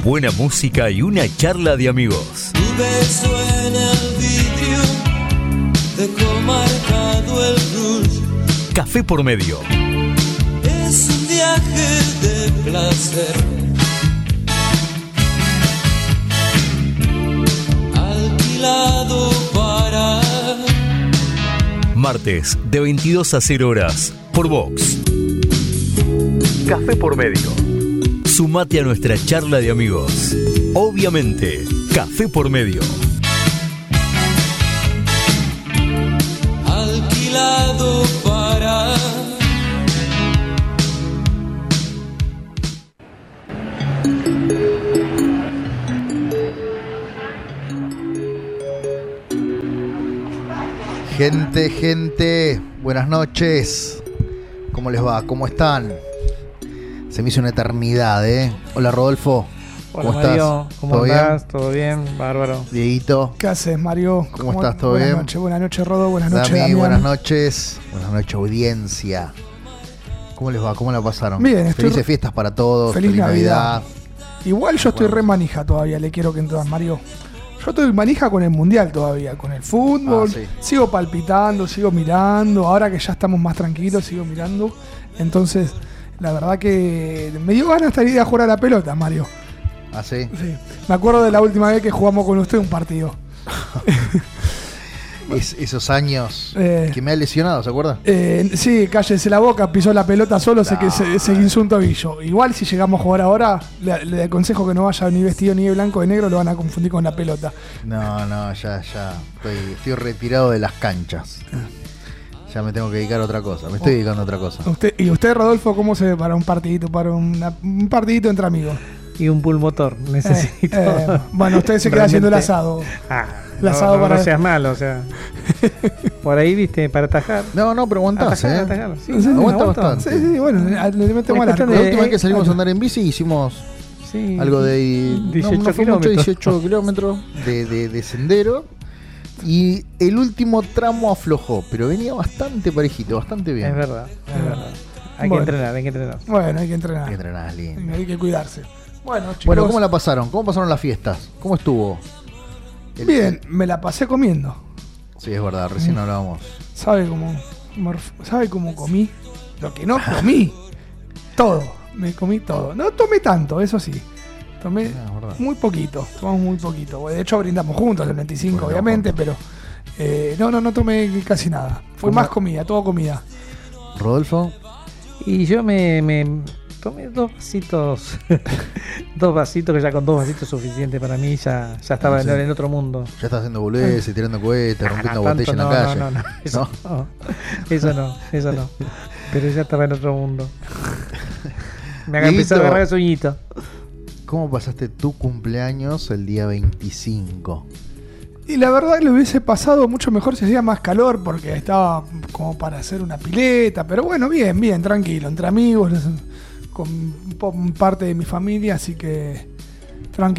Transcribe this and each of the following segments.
buena música y una charla de amigos. Tu beso en el vidrio dejó marcado el rouge. Café por medio. Es un viaje de placer. Alquilado para... Martes de 22 a 0 horas por Vox. Café por medio. Sumate a nuestra charla de amigos. Obviamente, Café por medio. Alquilado para... Gente, buenas noches. ¿Cómo les va? ¿Cómo están? Se me hizo una eternidad, ¿eh? Hola, Rodolfo. Hola, ¿Cómo Mario. estás? ¿Cómo andás? ¿Todo bien? Bárbaro. Dieguito. ¿Qué haces, Mario? ¿Cómo estás? ¿Todo bien? Buenas noches, Rodo. Buenas noches, Dami, Damián. buenas noches. Buenas noches, audiencia. ¿Cómo les va? ¿Cómo la pasaron? Bien, Felices fiestas para todos. Feliz Navidad. Igual yo estoy Bueno. re manija todavía, le quiero que entres, Mario. Yo estoy manija con el Mundial todavía, con el fútbol. Sí. Sigo palpitando, sigo mirando. Ahora que ya estamos más tranquilos, sigo mirando. Entonces, la verdad que me dio ganas de ir a jugar a la pelota, Mario. ¿Ah, sí? Sí. Me acuerdo de la última vez que jugamos con usted un partido. Esos años que me ha lesionado, ¿se acuerda? Sí, cállese la boca, pisó la pelota solo, se guinzó un tobillo. Igual si llegamos a jugar ahora, le aconsejo que no vaya ni vestido ni de blanco ni de negro, lo van a confundir con la pelota. No, ya. Estoy retirado de las canchas. Ya me tengo que dedicar a otra cosa. Me estoy dedicando a otra cosa. ¿Y usted, Rodolfo, cómo se ve para un partidito, un partidito entre amigos? Y un pulmotor necesito. Bueno, usted se queda haciendo el asado. El asado no seas malo, o sea. Por ahí, viste, para atajar. No, pero aguantás, Atajar. Sí, aguanta aguanto. bastante. Sí, bueno, le metemos Es la cuestión La última vez que salimos a andar en bici hicimos Sí. algo de 18 no fue mucho, kilómetros. 18 kilómetros de sendero. Y el último tramo aflojó, pero venía bastante parejito, bastante bien. Es verdad. Hay que entrenar. Bueno, hay que entrenar. Hay que entrenar, lindo. Hay que cuidarse. Bueno, chicos. Bueno, ¿cómo la pasaron? ¿Cómo pasaron las fiestas? ¿Cómo estuvo? Bien, me la pasé comiendo. Sí, es verdad, recién hablábamos. ¿Sabe cómo comí? Lo que no comí. Todo. Me comí todo. No tomé tanto, eso sí. Tomé verdad. muy poquito. Tomamos muy poquito. De hecho, brindamos juntos el 25, Bueno, obviamente, pero no tomé casi nada. Fue ¿Cómo? más comida, todo comida. Rodolfo. Y yo me tomé 2 vasitos. 2 vasitos, que ya con 2 vasitos es suficiente para mí. Ya estaba Sí. en otro mundo. Ya está haciendo boludeces, tirando cohetes, rompiendo botella en la calle. No. Eso no. Pero ya estaba en otro mundo. Me haga empezar a agarrar el sueñito. ¿Cómo pasaste tu cumpleaños el día 25? Y la verdad que lo hubiese pasado mucho mejor si hacía más calor, porque estaba como para hacer una pileta. Pero bueno, bien, tranquilo. Entre amigos, con parte de mi familia, así que tranqui.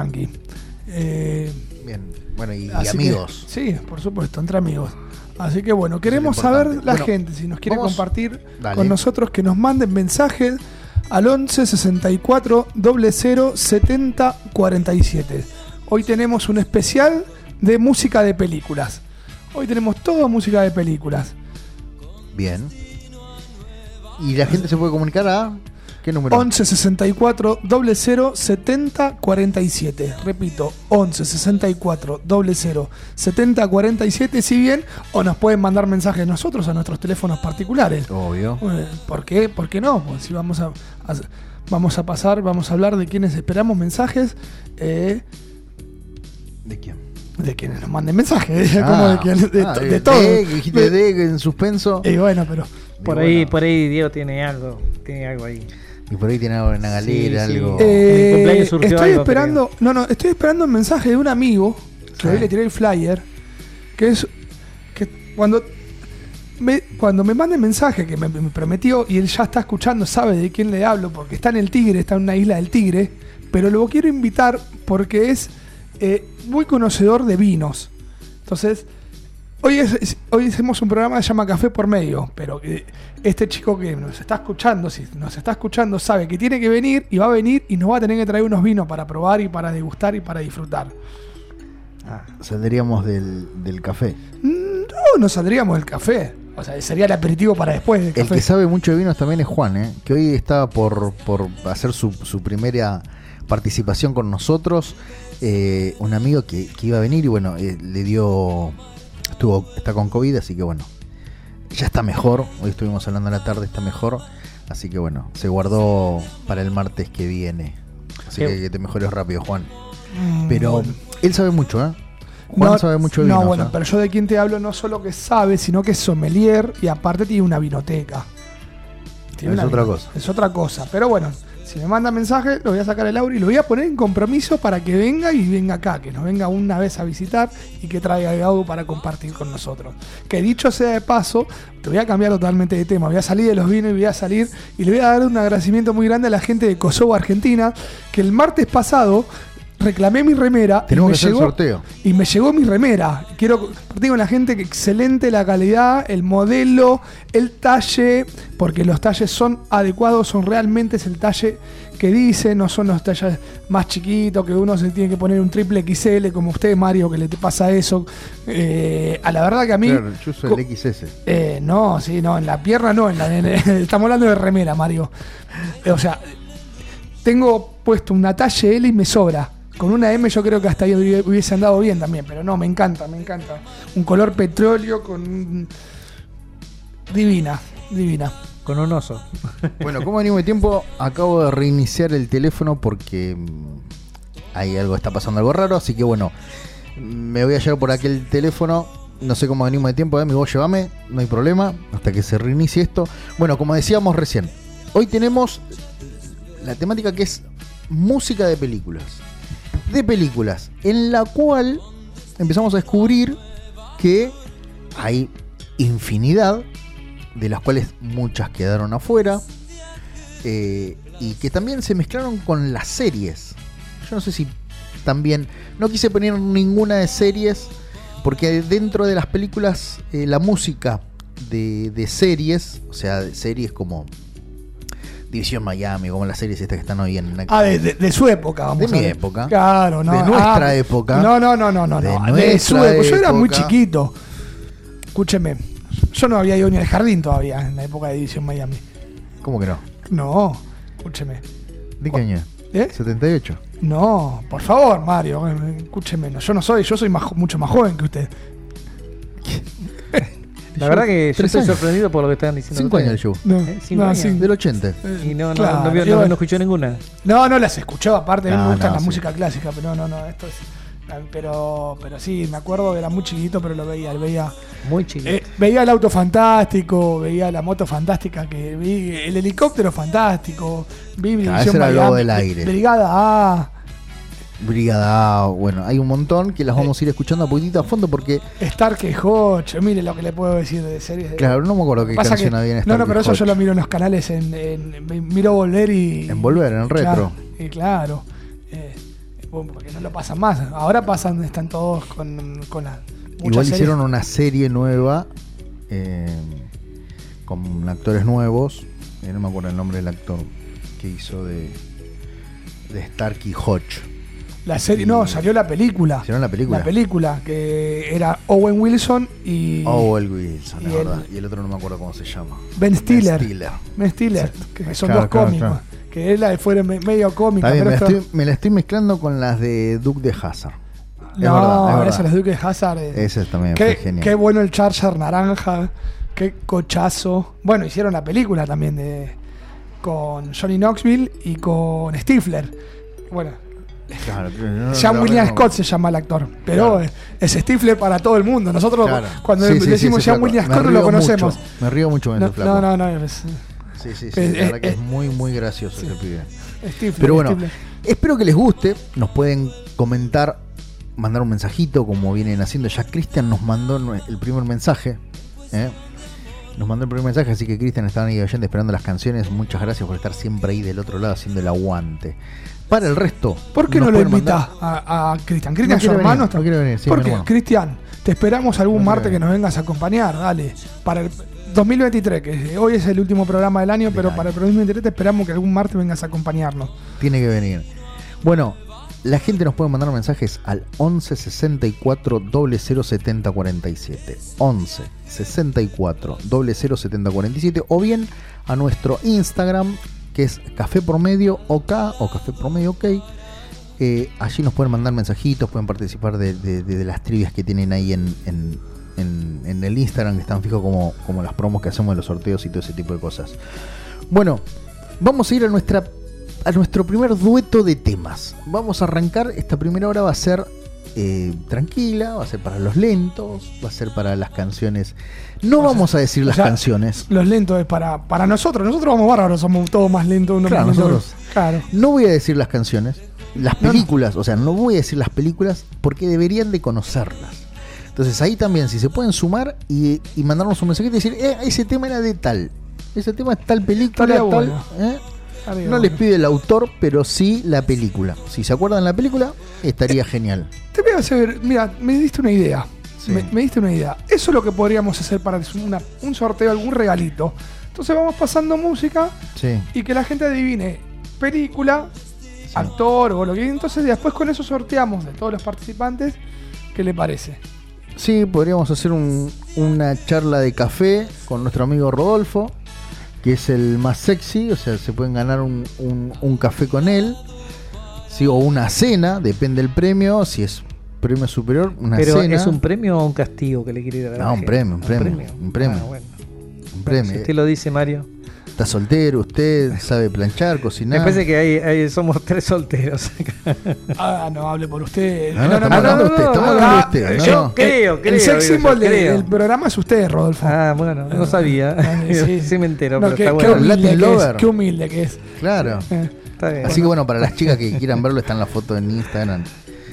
Bien, bueno, y Así amigos. Que, sí, por supuesto, entre amigos. Así que bueno, queremos Eso es lo saber importante. la gente, si nos quiere vamos, compartir dale. con nosotros, que nos manden mensajes al 11 64 00 70 47. Hoy tenemos un especial de música de películas. Hoy tenemos toda música de películas. Bien. Y la gente se puede comunicar a... ¿Qué número? 11 64 00 70 47. Repito, 11 64 00 70 47. Si bien, o nos pueden mandar mensajes nosotros a nuestros teléfonos particulares. Obvio. ¿Por qué? ¿Por qué no? Pues si vamos a hablar de quienes esperamos mensajes. ¿De quién? De quienes nos manden mensajes. Como de todo. Que dijiste de en suspenso. Y bueno, pero. Por ahí Diego tiene algo ahí. Y por ahí tiene algo en la galera, Sí. algo. En mi cumpleaños surgió estoy algo, esperando. Estoy esperando un mensaje de un amigo. Que hoy le tiré el flyer. Que es. Que cuando me mande mensaje, que me prometió, y él ya está escuchando, sabe de quién le hablo, porque está en el Tigre, está en una isla del Tigre. Pero lo quiero invitar porque es muy conocedor de vinos. Entonces, Hoy hacemos un programa que se llama Café por Medio, pero este chico que nos está escuchando, si nos está escuchando, sabe que tiene que venir y va a venir y nos va a tener que traer unos vinos para probar y para degustar y para disfrutar. Saldríamos del café. No saldríamos del café. O sea, sería el aperitivo para después del café. El que sabe mucho de vinos también es Juan, que hoy estaba por hacer su primera participación con nosotros. Un amigo que iba a venir y bueno, está con COVID, así que bueno, ya está mejor. Hoy estuvimos hablando a la tarde, está mejor. Así que bueno, se guardó para el martes que viene. Así que te mejores rápido, Juan. Pero bueno. Él sabe mucho, Juan sabe mucho de vinos. No, bueno, pero yo de quien te hablo no solo que sabe, sino que es sommelier y aparte tiene una vinoteca. Es otra cosa. Pero bueno, si me manda mensaje, lo voy a sacar el audio y lo voy a poner en compromiso para que venga y venga acá, que nos venga una vez a visitar y que traiga algo para compartir con nosotros. Que dicho sea de paso, te voy a cambiar totalmente de tema. Voy a salir de los vinos y voy a salir y le voy a dar un agradecimiento muy grande a la gente de Kosovo, Argentina, que el martes pasado reclamé mi remera. Tenemos que hacer el sorteo. Y me llegó mi remera. Quiero compartir con la gente que excelente la calidad, el modelo, el talle, porque los talles son adecuados, son realmente es el talle que dice, no son los talles más chiquitos, que uno se tiene que poner un triple XL, como usted, Mario, que le te pasa eso. A la verdad que a mí... Claro, yo soy el XS. No, en la pierna no, estamos hablando de remera, Mario. O sea, tengo puesto una talle L y me sobra. Con una M yo creo que hasta ahí hubiese andado bien también, pero no, me encanta. Un color petróleo con... Divina. Con un oso. Bueno, como venimos de tiempo, acabo de reiniciar el teléfono porque hay algo, está pasando algo raro, así que bueno, me voy a llevar por aquel teléfono. No sé cómo venimos de tiempo, amigo, llévame, no hay problema, hasta que se reinicie esto. Bueno, como decíamos recién, hoy tenemos la temática que es música de películas, en la cual empezamos a descubrir que hay infinidad, de las cuales muchas quedaron afuera, y que también se mezclaron con las series. Yo no sé si también, no quise poner ninguna de series, porque dentro de las películas la música de series, o sea, de series como División Miami, como las series estas que están hoy en... de su época, vamos a ver. De mi época. Claro, no. De nuestra época. No. De su época. Yo era muy chiquito. Escúcheme. Yo no había ido ni al jardín todavía en la época de División Miami. ¿Cómo que no? No, escúcheme. ¿De qué año? ¿78? No, por favor, Mario, escúcheme. Yo soy mucho más joven que usted. La verdad que yo estoy sorprendido por lo que están diciendo. 5 años el show. 5 años. Del 80. Y no escuchó ninguna. No las escuchó, aparte a mí me gusta la sí. música clásica, pero no, esto es... Pero sí, me acuerdo que era muy chiquito, pero lo veía muy chiquito. Veía el auto fantástico, veía la moto fantástica, que vi el helicóptero fantástico, vi ese era el lobo del aire. Brigada A, bueno, hay un montón que las vamos a ir escuchando a poquitito a fondo porque... Starkey Hodge, mire lo que le puedo decir de series. Claro, no me acuerdo qué canción había en Starkey No, pero eso Hodge. yo lo miro en los canales, miro Volver y... En Volver, en retro. Claro. Porque no lo pasan más. Ahora están todos con las... Igual hicieron una serie nueva con actores nuevos. No me acuerdo el nombre del actor que hizo de Starkey Hodge. La serie, salió la película. Hicieron la película. La película, que era Owen Wilson y... Owen Wilson, la verdad. Y el otro no me acuerdo cómo se llama. Ben Stiller, que son dos cómicos. Claro. Que él fue medio cómica. Me la estoy mezclando con las de Duke de Hazard. Es verdad. Esas las Duke de Hazard. Ese también fue genial. Qué bueno el Charger naranja. Qué cochazo. Bueno, hicieron la película también con Johnny Knoxville y con Stifler. Bueno, claro, William Scott se llama el actor, pero claro, es Stifler para todo el mundo. Nosotros cuando decimos Sean William Scott no lo conocemos. Me río mucho con ese flaco. No. Sí, la verdad que es muy gracioso ese pibe. Stifler, pero bueno, espero que les guste. Nos pueden comentar, mandar un mensajito como vienen haciendo. Ya Cristian nos mandó el primer mensaje. nos mandó el primer mensaje, así que Cristian estaba ahí oyendo esperando las canciones. Muchas gracias por estar siempre ahí del otro lado haciendo el aguante. Para el resto, ¿por qué no lo invitas a Cristian? Cristian, su hermano, no quiere venir. Sí, ¿por qué? Cristian, te esperamos algún martes que nos vengas a acompañar, dale. Para el 2023, que hoy es el último programa del año, pero para el 2023 te esperamos que algún martes vengas a acompañarnos. Tiene que venir. Bueno, la gente nos puede mandar mensajes al 11 64 00 70 47. 11 64 00 70 47. O bien a nuestro Instagram, que es Café Promedio OK o Café Promedio OK. Allí nos pueden mandar mensajitos, pueden participar de las trivias que tienen ahí en el Instagram, que están fijos como las promos que hacemos de los sorteos y todo ese tipo de cosas. Bueno, vamos a ir a nuestro primer dueto de temas. Vamos a arrancar, esta primera hora va a ser tranquila, va a ser para los lentos, va a ser para las canciones. No vamos a decir las canciones. Los lentos es para nosotros. Nosotros vamos bárbaros, somos todos más lentos. Claro, nosotros. Claro. No voy a decir las canciones, las películas, o sea, no voy a decir las películas porque deberían de conocerlas. Entonces ahí también, si se pueden sumar y mandarnos un mensajito y decir, ese tema era de tal, ese tema es tal película, tal, bueno. No les pide el autor, pero sí la película. Si se acuerdan la película, estaría genial. Te voy a hacer, mira, me diste una idea. Sí. Me diste una idea. Eso es lo que podríamos hacer para un sorteo, algún regalito. Entonces vamos pasando música y que la gente adivine película, actor o lo que. Entonces después con eso sorteamos de todos los participantes. ¿Qué le parece? Sí, podríamos hacer una charla de café con nuestro amigo Rodolfo, que es el más sexy, o sea, se pueden ganar un café con él, sí, o una cena, depende del premio, si es premio superior, una cena. ¿Pero es un premio o un castigo que le quiere dar a la No, gente? un premio. Ah, bueno. Un premio. Si usted lo dice, Mario. Está soltero, usted sabe planchar, cocinar. Me parece que somos 3 solteros. No hable por usted. No, estamos hablando de usted, estamos hablando de usted. No. Yo creo. El sex symbol del programa es usted, Rodolfo. Ah, bueno, no sabía. Sí me entero, pero está bueno. Qué humilde que es. Claro. Está bien. Así que bueno, para las chicas que quieran verlo, está en la foto en Instagram.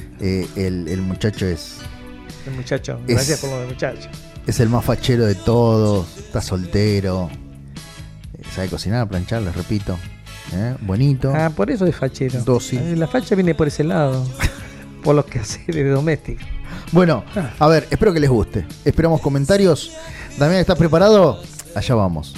El muchacho es... El muchacho, gracias por lo de muchacho. Es el más fachero de todos, está soltero, sabe cocinar, planchar, les repito. Bonito. Ah, por eso es fachero. Dócil. La facha viene por ese lado, por los quehaceres de doméstico. Bueno, a ver, espero que les guste. Esperamos comentarios. Damián, ¿estás preparado? Allá vamos.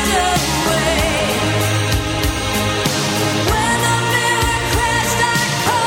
When the mirror crashed, I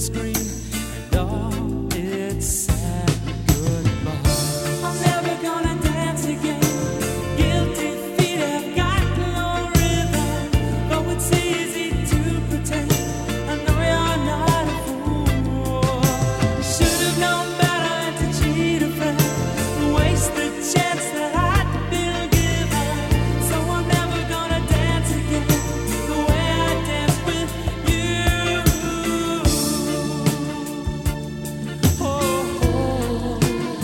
screen, and all it's sad goodbye. I'm never gonna dance again. Guilty feet have got no rhythm, though it's easy to pretend. I know you're not a fool. Should have known better to cheat a friend, waste the chance that I'd been given. So I'm never gonna dance again the way I danced with you. Oh, oh.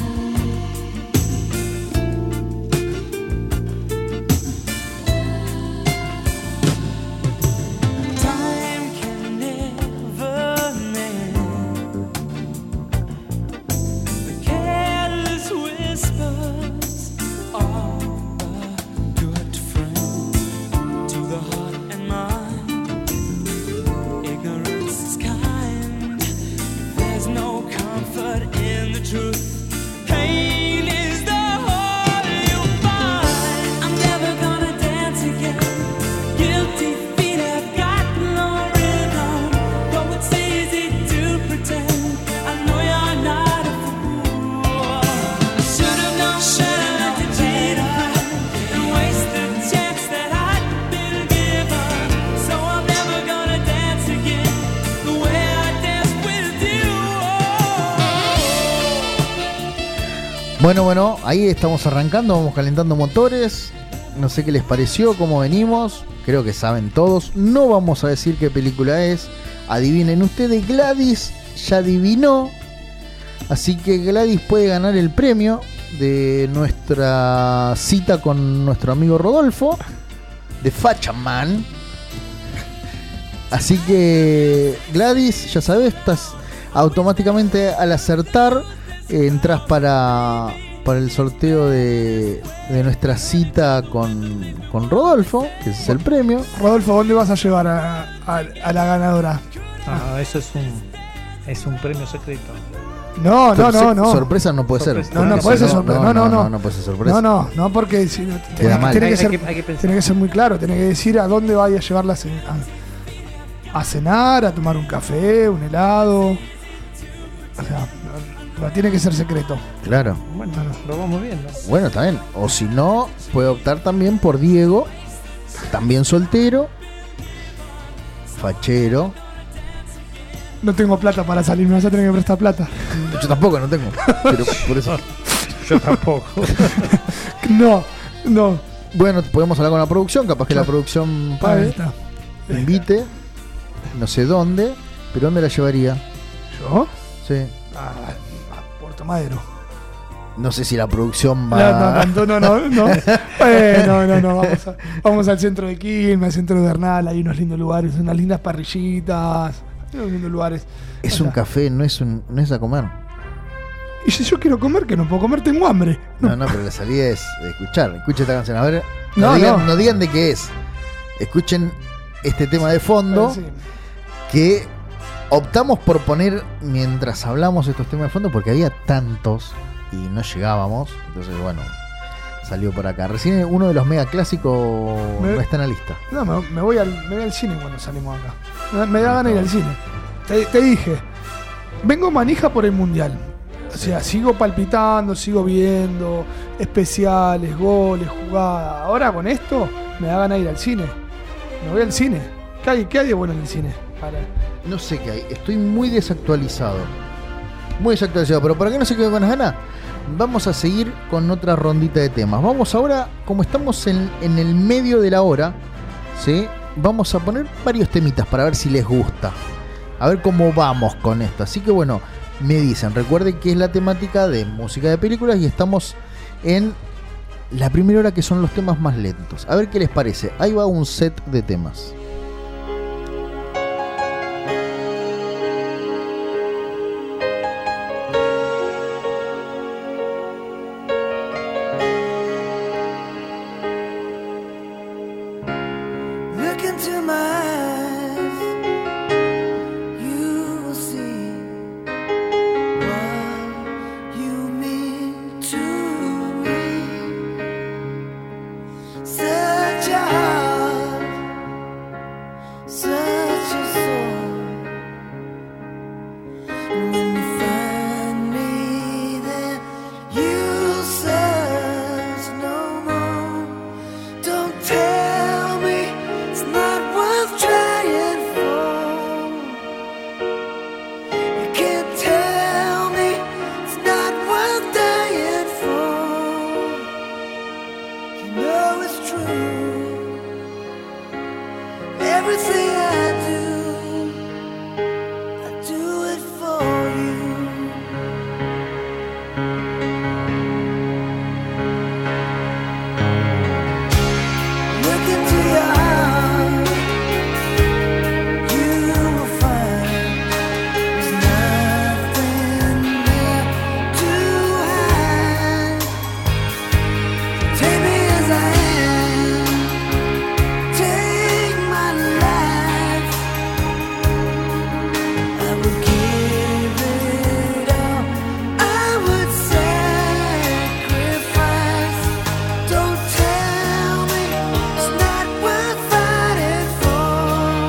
Time can never mend the careless whispers of a good friend to the heart and mind. Ignorance is kind. There's no comfort in the truth. Pain is the whole you'll find. I'm never gonna dance again. Guilty feet have got no rhythm, though it's easy to pretend. I know you're not a fool. I should have known better to cheat a friend and waste the chance that I'd been given. So I'm never gonna dance again the way I danced with you. Bueno, ahí estamos arrancando, vamos calentando motores. No sé qué les pareció, cómo venimos. Creo que saben todos. No vamos a decir qué película es. Adivinen ustedes, Gladys ya adivinó. Así que Gladys puede ganar el premio de nuestra cita con nuestro amigo Rodolfo, de Fachaman. Así que Gladys, ya sabes, estás automáticamente al acertar, entras para el sorteo de nuestra cita con Rodolfo, que ese es el premio. Rodolfo, ¿dónde vas a llevar a la ganadora? No, eso es un premio secreto. No. Sorpresa no puede ser. No puede ser sorpresa. No puede ser sorpresa. No, porque si no, Queda mal. tiene Hay que pensar. que ser muy claro. Tiene que decir a dónde vaya a llevarla a cenar, a tomar un café, un helado. O sea, no tiene que ser secreto. Claro. Bueno, lo vamos viendo. Bueno, está bien. O si no, puede optar también por Diego, también soltero, fachero. No tengo plata para salir, me vas a tener que prestar plata. Yo tampoco, no tengo. Pero por eso. Yo tampoco. No. Bueno, podemos hablar con la producción, capaz que la producción Ahí pague, está. invite, no sé dónde, pero ¿dónde la llevaría? ¿Yo? Sí. A Puerto Madero. No sé si la producción va. No. Vamos al centro de Quilmes, al centro de Bernal, hay unos lindos lugares, unas lindas parrillitas, unos lindos lugares. Es un café, no es a comer. Y si yo quiero comer, que no puedo comer, tengo hambre. No, pero la salida es escuchar. Escuchen esta canción. A ver, No. no digan de qué es. Escuchen este tema de fondo Sí. que optamos por poner mientras hablamos estos temas de fondo porque había tantos y no llegábamos. Entonces, bueno, salió por acá. Recién uno de los mega clásicos no está en la lista. No, me voy al cine cuando salimos acá. Me da ganas de ir al cine. Te dije, vengo manija por el mundial. O sea, sigo palpitando, sigo viendo especiales, goles, jugadas. Ahora con esto me da ganas de ir al cine. Me voy al cine. ¿Qué hay de bueno en el cine? No sé qué hay. Estoy muy desactualizado. Pero para que no se quede con las ganas, vamos a seguir con otra rondita de temas. Vamos ahora, como estamos en el medio de la hora, ¿sí? Vamos a poner varios temitas para ver si les gusta. A ver cómo vamos con esto. Así que bueno, me dicen, recuerden que es la temática de música de películas y estamos en la primera hora, que son los temas más lentos. A ver qué les parece. Ahí va un set de temas. Look into my eyes, you will see what you mean to me. Search your heart true. Everything I do it for you. Look into your heart, you will find there's nothing there to hide. Take me as I am, take my life. I would give it all, I would sacrifice. Don't tell me it's not worth fighting for.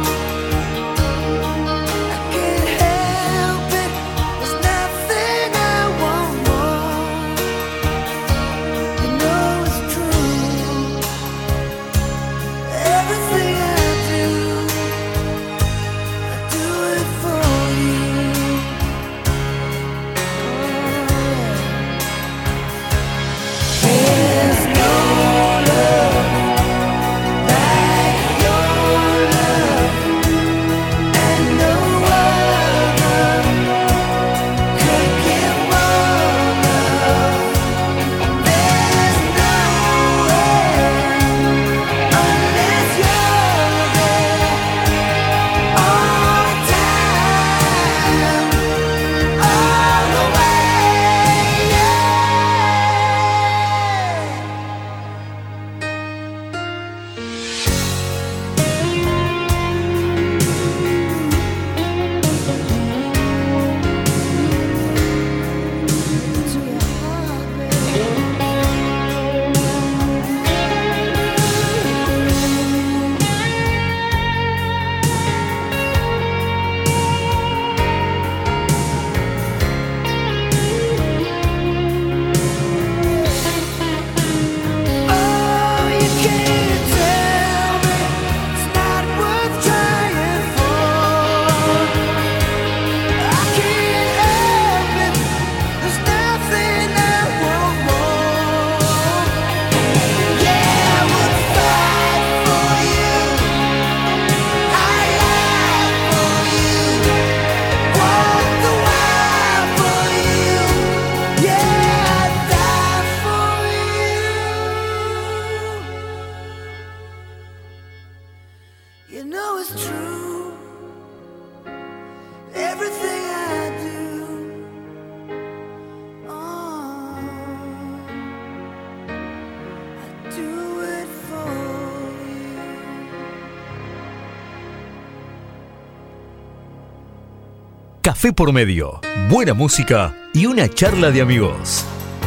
I can't help it, there's nothing I want more. You know it's true. Everything I do it for you. There's no love like your love, and no other could give more love. There's nowhere unless you're there all the time, all the way. To your heart, baby. Oh, you can't tell me it's not worth trying for. I can't help it, there's nothing I want more. Yeah, I would fight for you, I lie for you, walk the wire for you. Yeah, I'd die for you. You know it's true. Everything I do, I do it for you. Café por medio, buena música y una charla de amigos.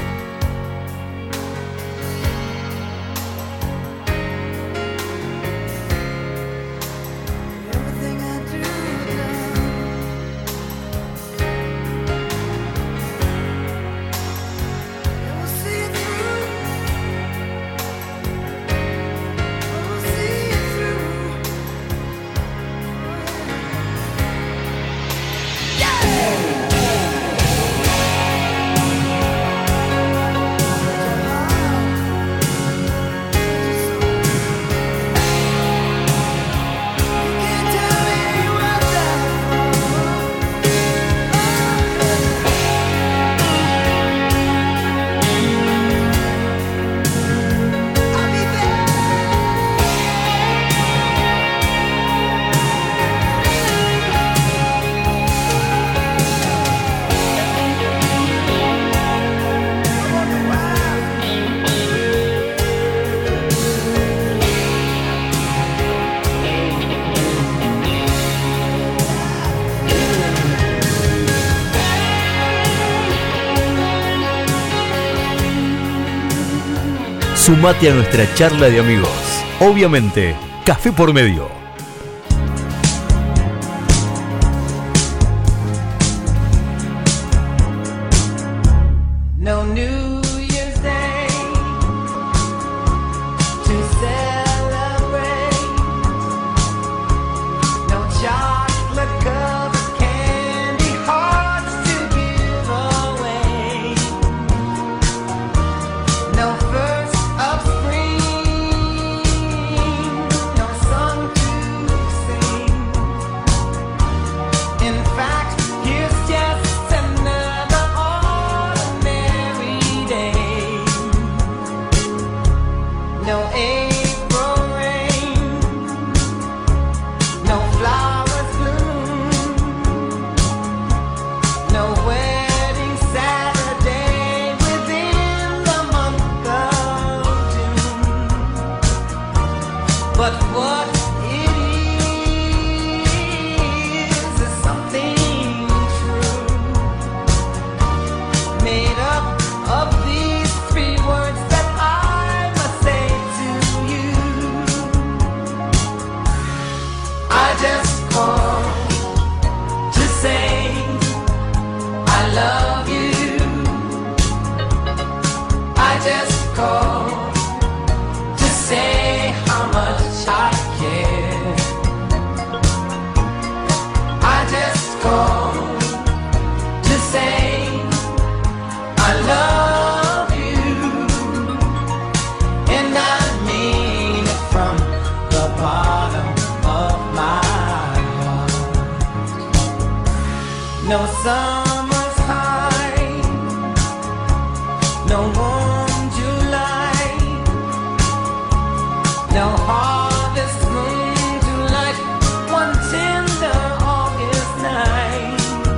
Everything I do, we'll see it through. We'll see it through. You can't tell me what that I'll be there. Sumate a nuestra charla de amigos. Obviamente, Café por medio. No New Year's Day to celebrate. No chocolate covered candy hearts to give away. No first of spring no April rain, no flowers bloom, no wedding Saturday within the month of June. But what it is something true, made up of these three words that I must say to you. I just called to say I love you. I just called to say how much I care. I just called to say I love you, and I mean it from the bottom of my heart. No summer's high, no warm July, no harvest moon to light one tender August night,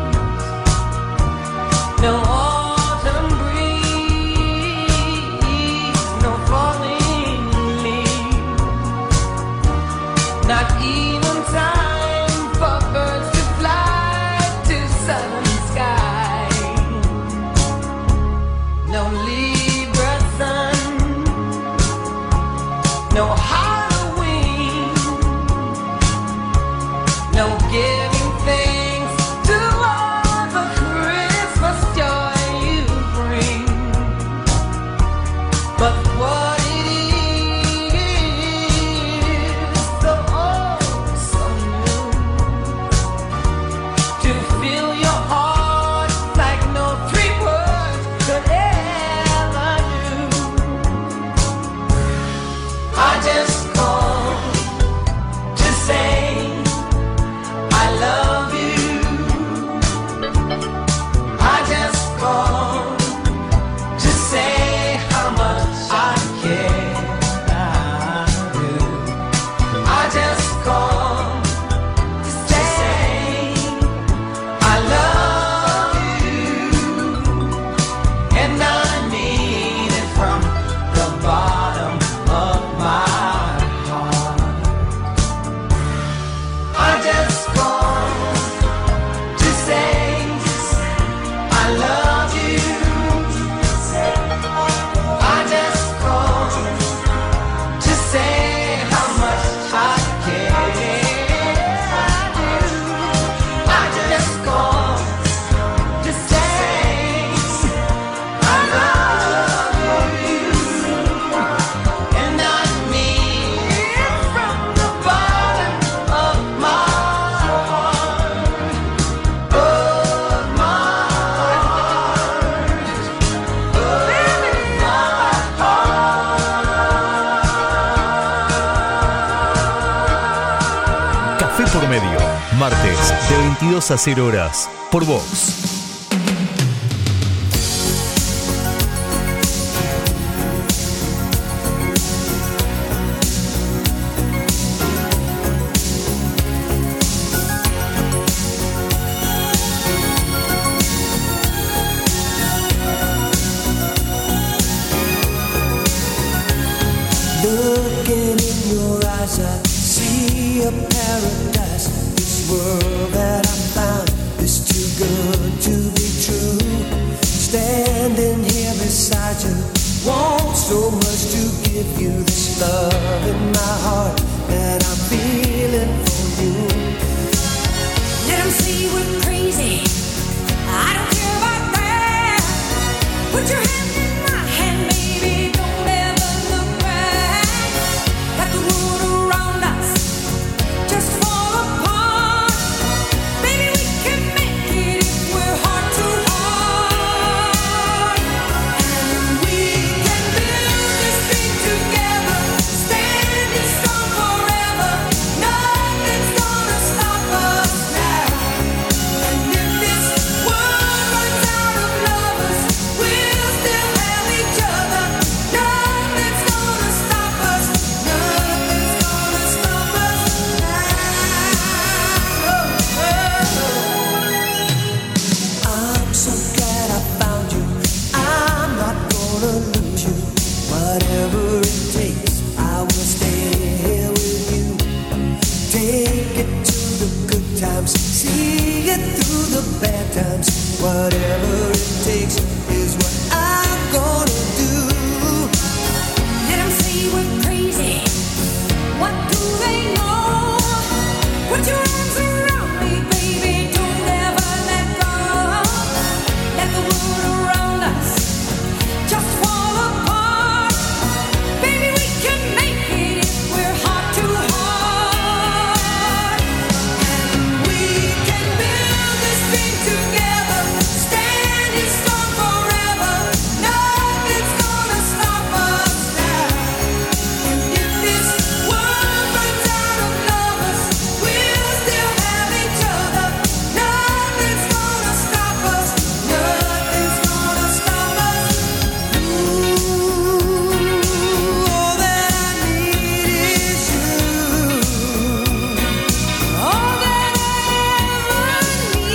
no autumn breeze, no falling leaves, not even time for birds to fly to southern sky, no Libra sun, no Halloween, no giving thanks to all the Christmas joy you bring. But what it is, so oh so new, to fill your heart like no three words could ever do. I just called to say I love you. I just called to say how much I care. I do. I just called to say I love you, and I mean it from the bottom of my heart. I just called to say I love you. I just called to say how much I care. I do. I just called to say I love you, and I mean it from the bottom of my heart. Of my heart. Café por medio, martes de 22 a 0 horas por Vox. Looking in your eyes, I see a paradise. This world that I found is too good to be true. Standing here beside you, want so much to give you this love in my heart that I'm feeling for you. Let 'em see we're crazy. I don't care about that. Put your hand in my hand, baby. Don't ever look back. Let the world around us just fall apart. Baby, we can make it if we're heart to heart. And we can build this it takes, I will stay here with you. Take it to the good times, see it through the bad times. Whatever it takes is what I'm gonna do. Let 'em say we're crazy. What do they know? Put your arms around me, baby. Don't ever let go. Let the world around us just fall apart. Baby, we can make it if we're heart to heart. And we can build this dream together, standing strong forever. Nothing's gonna stop us now. And if this world runs out of lovers, we'll still have each other. Nothing's gonna stop us. Nothing's gonna stop us. Ooh, all that I need is you. All that I ever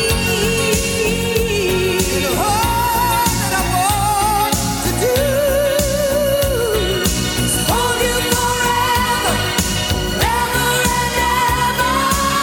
need. All that I want to do is hold you forever, ever and ever.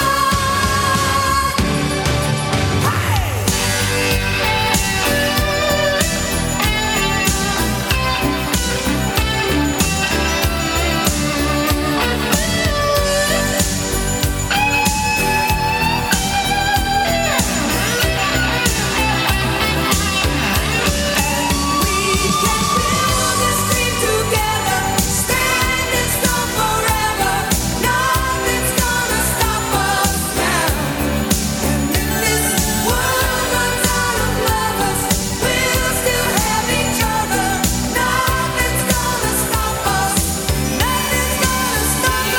We can build this dream together, standing strong forever. Nothing's gonna stop us now. And if this world runs out of lovers, we'll still have each other. Nothing's gonna stop us. Nothing's gonna stop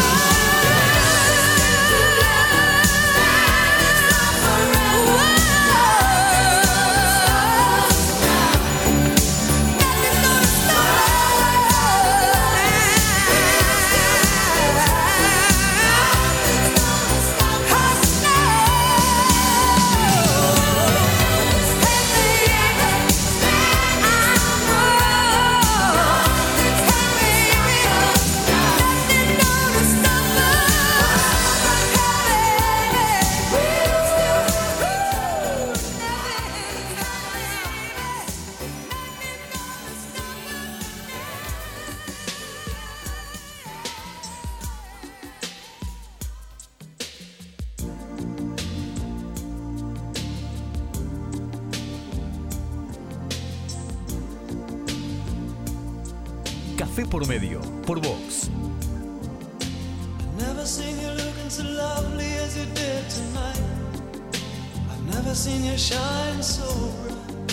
Café por medio, por Vox. Never seen you looking so lovely as you did tonight. I've never seen you shine so bright.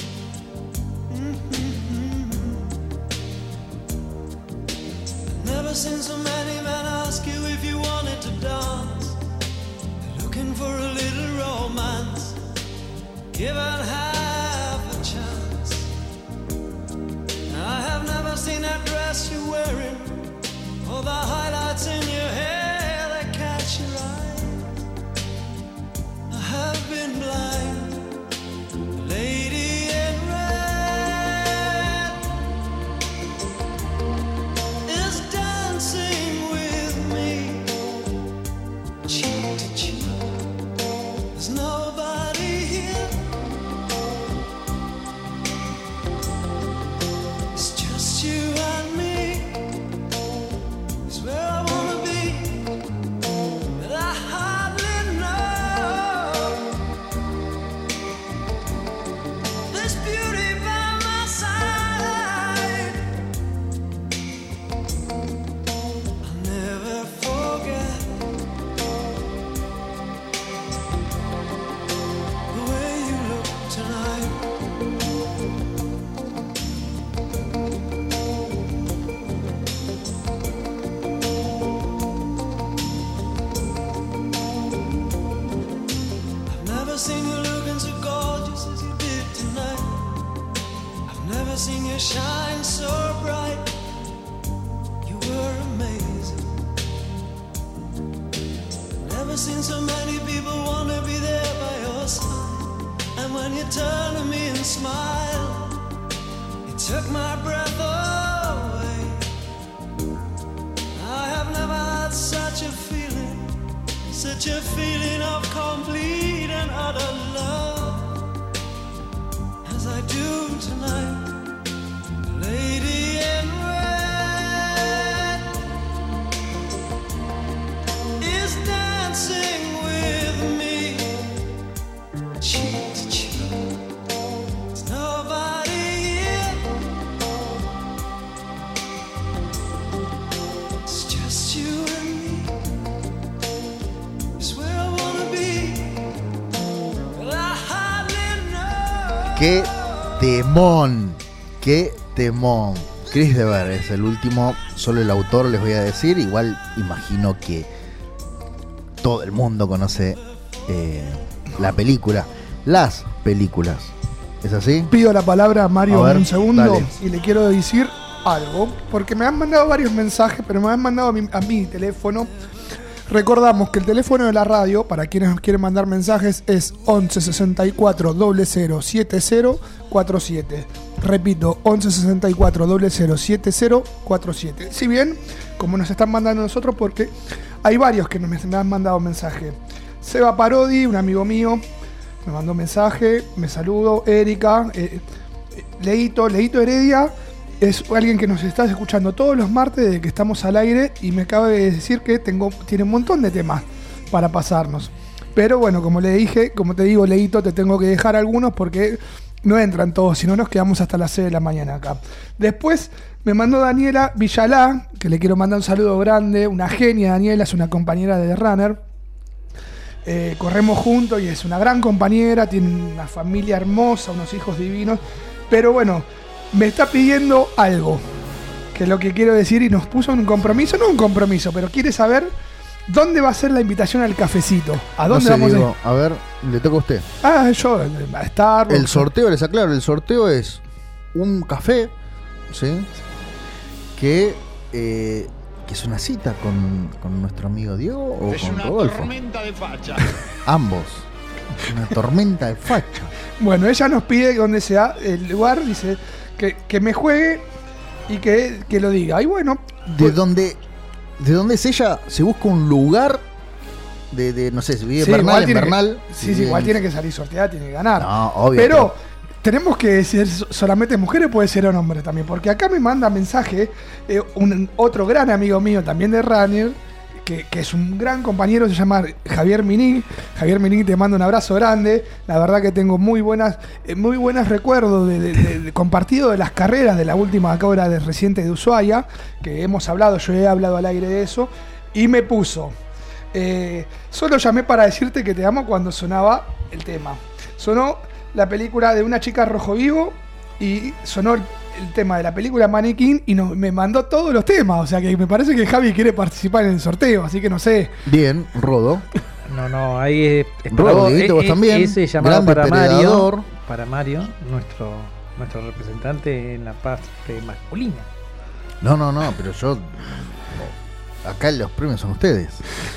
I've never seen so many men ask you if you wanted to dance. They're looking for a little romance, given half a chance. I have never seen that dress you're wearing, or the highlights in your hair that catch your eye. I have been blind, lady in red is dancing with me, cheek to cheek. There's nobody here. It's just you and me. It's where I wanna be, but I hardly know. This beauty by my side, I'll never forget the way you look tonight. I've never seen you looking so gorgeous as you did tonight. I've never seen you shine so bright. You were amazing. Never seen so many people want to be there by your side. And when you turn to me and smile, it took my breath away. such a feeling of complete and utter love as I do tonight, lady in red is dancing with me, cheek to cheek. There's nobody here, it's just you and me. It's where I wanna be, but I hardly know. ¡Qué temón! ¡Qué temón! Chris de Ver es el último, solo el autor les voy a decir. Igual imagino que todo el mundo conoce la película, las películas. ¿Es así? Pido la palabra a Mario A ver, un segundo dale. y le quiero decir algo, porque me han mandado varios mensajes, pero me han mandado a mi teléfono. Recordamos que el teléfono de la radio, para quienes nos quieren mandar mensajes, es 11 64 00 7047. Repito, 11 64 00 7047. Si bien, como nos están mandando nosotros, porque hay varios que me han mandado mensaje. Seba Parodi, un amigo mío, me mandó mensaje, me saludo. Erika, Leito Heredia, es alguien que nos está escuchando todos los martes desde que estamos al aire y me acaba de decir que tiene un montón de temas para pasarnos. Pero bueno, como le dije, como te digo, Leito, te tengo que dejar algunos porque no entran todos, si no nos quedamos hasta las 6 de la mañana acá. Después me mandó Daniela Villalá, que le quiero mandar un saludo grande, una genia. Daniela es una compañera de The Runner. Corremos juntos y es una gran compañera, tiene una familia hermosa, unos hijos divinos. Pero bueno, me está pidiendo algo, que es lo que quiero decir, y nos puso en un compromiso, no un compromiso, pero quiere saber dónde va a ser la invitación al cafecito. ¿A dónde No sé, vamos a ir? digo, a ver, le toca a usted. Ah, yo, a Starbucks. El sorteo, les aclaro, el sorteo es un café, ¿sí? Que es una cita con nuestro amigo Diego o con Rodolfo. Tormenta de facha. Ambos. Una tormenta de facha. Bueno, ella nos pide donde sea el lugar, dice que me juegue y que lo diga. Y bueno, ¿De dónde es ella? Se busca un lugar de no sé, si vive sí, en Bernal, igual tiene Bernal. sí, igual tiene que salir sorteada, tiene que ganar. No, obvio. Pero tenemos que decir solamente mujeres, puede ser hombre también, porque acá me manda mensaje otro gran amigo mío también de Runner, que es un gran compañero, se llama Javier Minín. Javier Minín, te mando un abrazo grande. La verdad que tengo muy buenos recuerdos de compartido de las carreras de la última cabra de reciente de Ushuaia, que hemos hablado, yo he hablado al aire de eso, y me puso, solo llamé para decirte que te amo cuando sonaba el tema. Sonó la película de Una chica rojo vivo y sonó el tema de la película Mannequin y me mandó todos los temas. O sea que me parece que Javi quiere participar en el sorteo, así que no sé. Bien, Rodo. No, ahí Rodo, Dieguito, vos también. Ese llamado Grande para peleador. Mario, nuestro representante en la parte masculina. No, pero yo. Acá los premios son ustedes.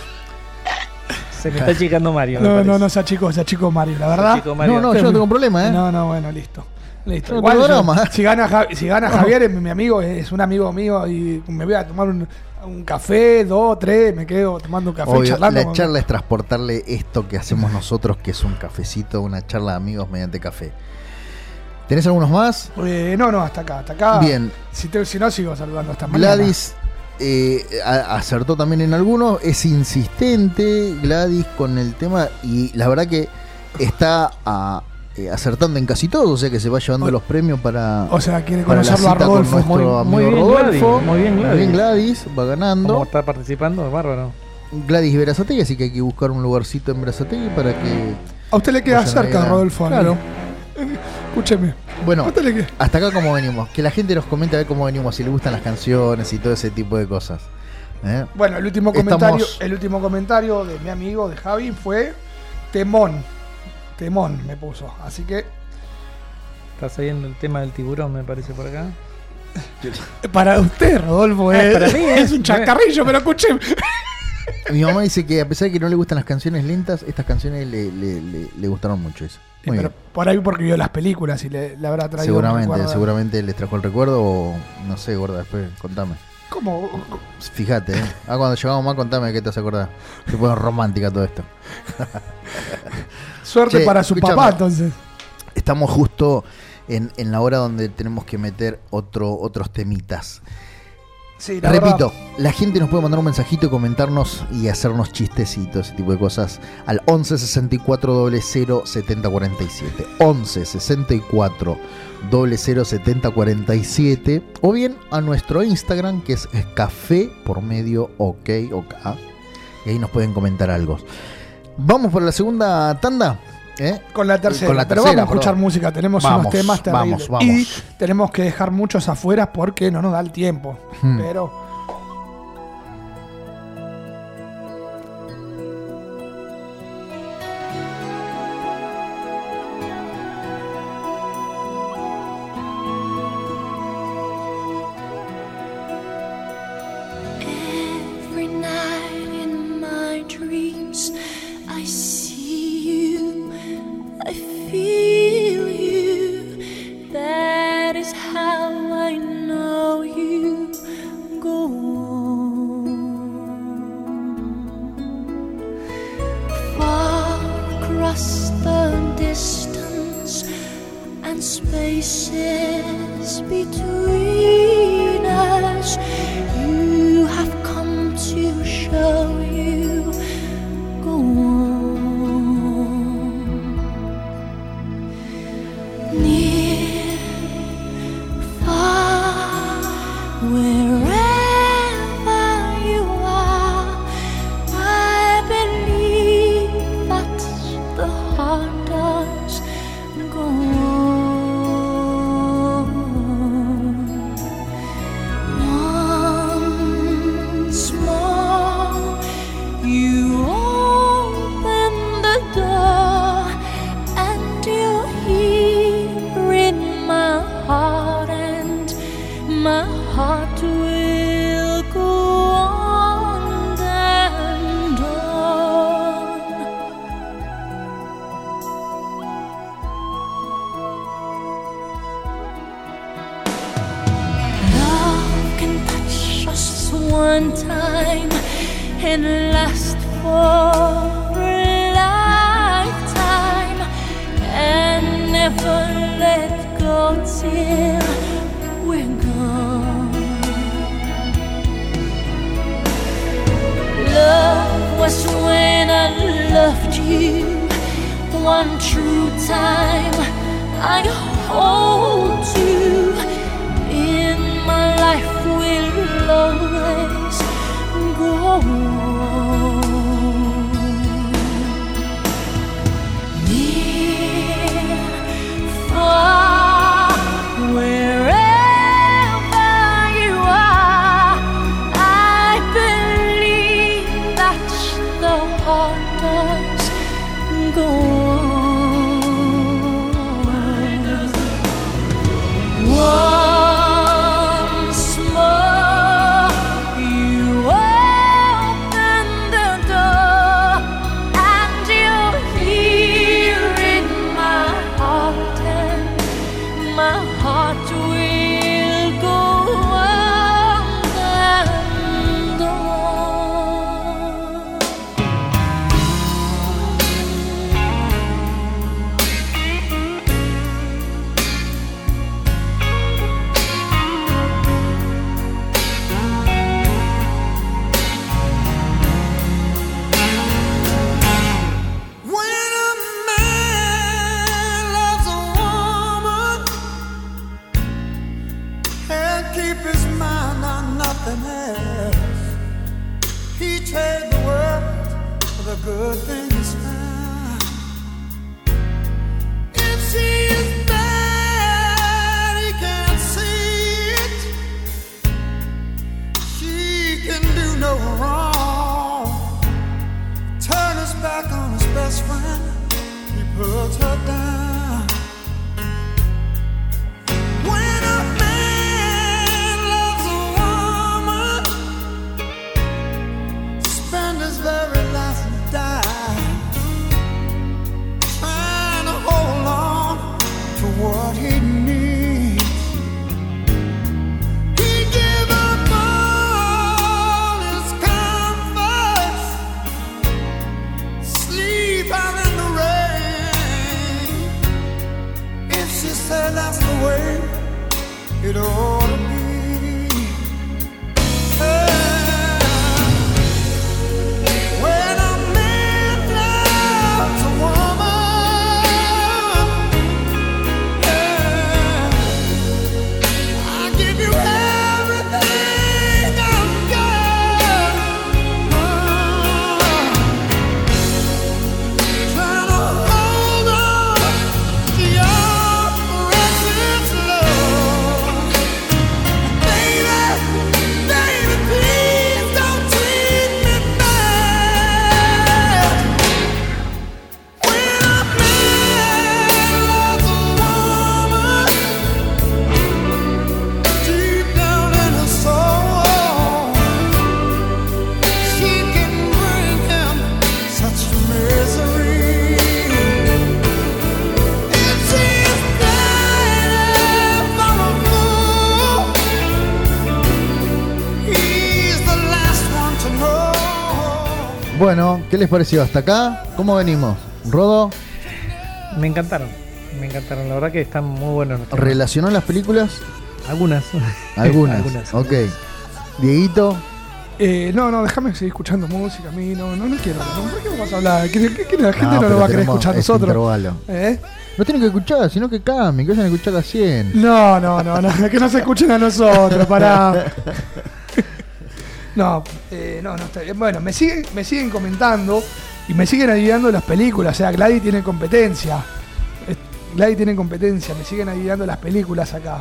Se me está chicando Mario. No, sea chico Mario, la verdad. Chico Mario. No, yo no tengo problema, ¿eh? No, bueno, listo. No Igual tengo yo, drama. si gana Javier, es mi amigo, es un amigo mío y me voy a tomar un café, 2, 3, me quedo tomando un café Obvio, charlando. la charla es transportarle esto que hacemos nosotros, que es un cafecito, una charla de amigos mediante café. ¿Tenés algunos más? No, hasta acá. Bien. Si no, sigo saludando hasta mañana. Gladys acertó también en algunos, es insistente Gladys con el tema y la verdad que está acertando en casi todo, o sea que se va llevando los premios para. O sea, quiere para la conocerlo a cita con Rodolfo. nuestro Muy amigo bien, Rodolfo. Gladys, muy bien, Gladys va ganando. Como está participando, es bárbaro. Gladys Berazategui, así que hay que buscar un lugarcito en Berazategui para que. A usted le queda vayan cerca, ahí Rodolfo. a mí. Claro. Escúcheme. Bueno, ¿A usted le queda? hasta acá cómo venimos. Que la gente nos comente a ver cómo venimos, si le gustan las canciones y todo ese tipo de cosas. Bueno, el último comentario de mi amigo, de Javi, fue Temón me puso. Así que Está saliendo el tema del tiburón, me parece, por acá. para usted, Rodolfo, para mí es un chacarrillo, pero escúcheme. Mi mamá dice que a pesar de que no le gustan las canciones lentas, estas canciones le gustaron mucho eso. Muy Pero bien. por ahí porque vio las películas y le habrá traído un recuerdo. Seguramente les trajo el recuerdo o no sé, gorda, después contame. ¿Cómo? Fíjate, cuando llegamos más, contame qué te has acordado. Se pone romántica todo esto. Suerte Che, para su escúchame. papá, entonces. Estamos justo en la hora donde tenemos que meter otros temitas. Sí, la Repito, verdad. la gente nos puede mandar un mensajito, comentarnos y hacernos chistes y todo ese tipo de cosas al 11 64 00 70 47. 11 64 00 70 47. O bien a nuestro Instagram, que es Café por Medio OK. Y ahí nos pueden comentar algo. Vamos por la segunda tanda. Con la tercera. Con la Pero tercera, vamos a escuchar perdón. música. Tenemos Vamos, unos temas terribles. vamos. Y tenemos que dejar muchos afuera porque no nos da el tiempo. Pero Every night in my dreams, I see you, I feel you. That is how I know you. Go on. Far across the distance and spaces between us, you have come to show you. Go on. Near, far, wherever you are, I believe that the heart does go on. Once more, you open the door, and you're here in my heart, and my heart will go on and on. Love can touch us one time and last for a lifetime, and never let go till we're gone. Love was when I loved you one true time. I hold you in my life, will always go on. Near, far, wherever you are, I believe that the heart does go on. Once more, you open the door, and you're here in my heart, and my heart will go on and on. When a man loves a woman, can't keep his mind on nothing else. He trades the world for the good things found. If she is bad, he can't see it. She can do no wrong. Turn his back on his best friend, he puts her down. When a man loves a woman, spend his very life and die, trying to hold on to what he needs. He give up on Bueno, ¿qué les pareció hasta acá? ¿Cómo venimos? ¿Rodo? Me encantaron, la verdad que están muy buenos los temas. ¿Relacionó las películas? Algunas. Algunas. Ok. Dieguito. No, déjame seguir escuchando música. A mí no quiero. ¿Por qué vamos a hablar? ¿Que la gente no pero lo va a querer tenemos escuchar a este nosotros? intervalo. No tienen que escuchar, sino que cambien, que vayan a escuchar a 100. No, que no se escuchen a nosotros, pará. No, está bien. Bueno, me siguen comentando y me siguen adivinando las películas. O sea, Gladys tiene competencia. Me siguen adivinando las películas acá.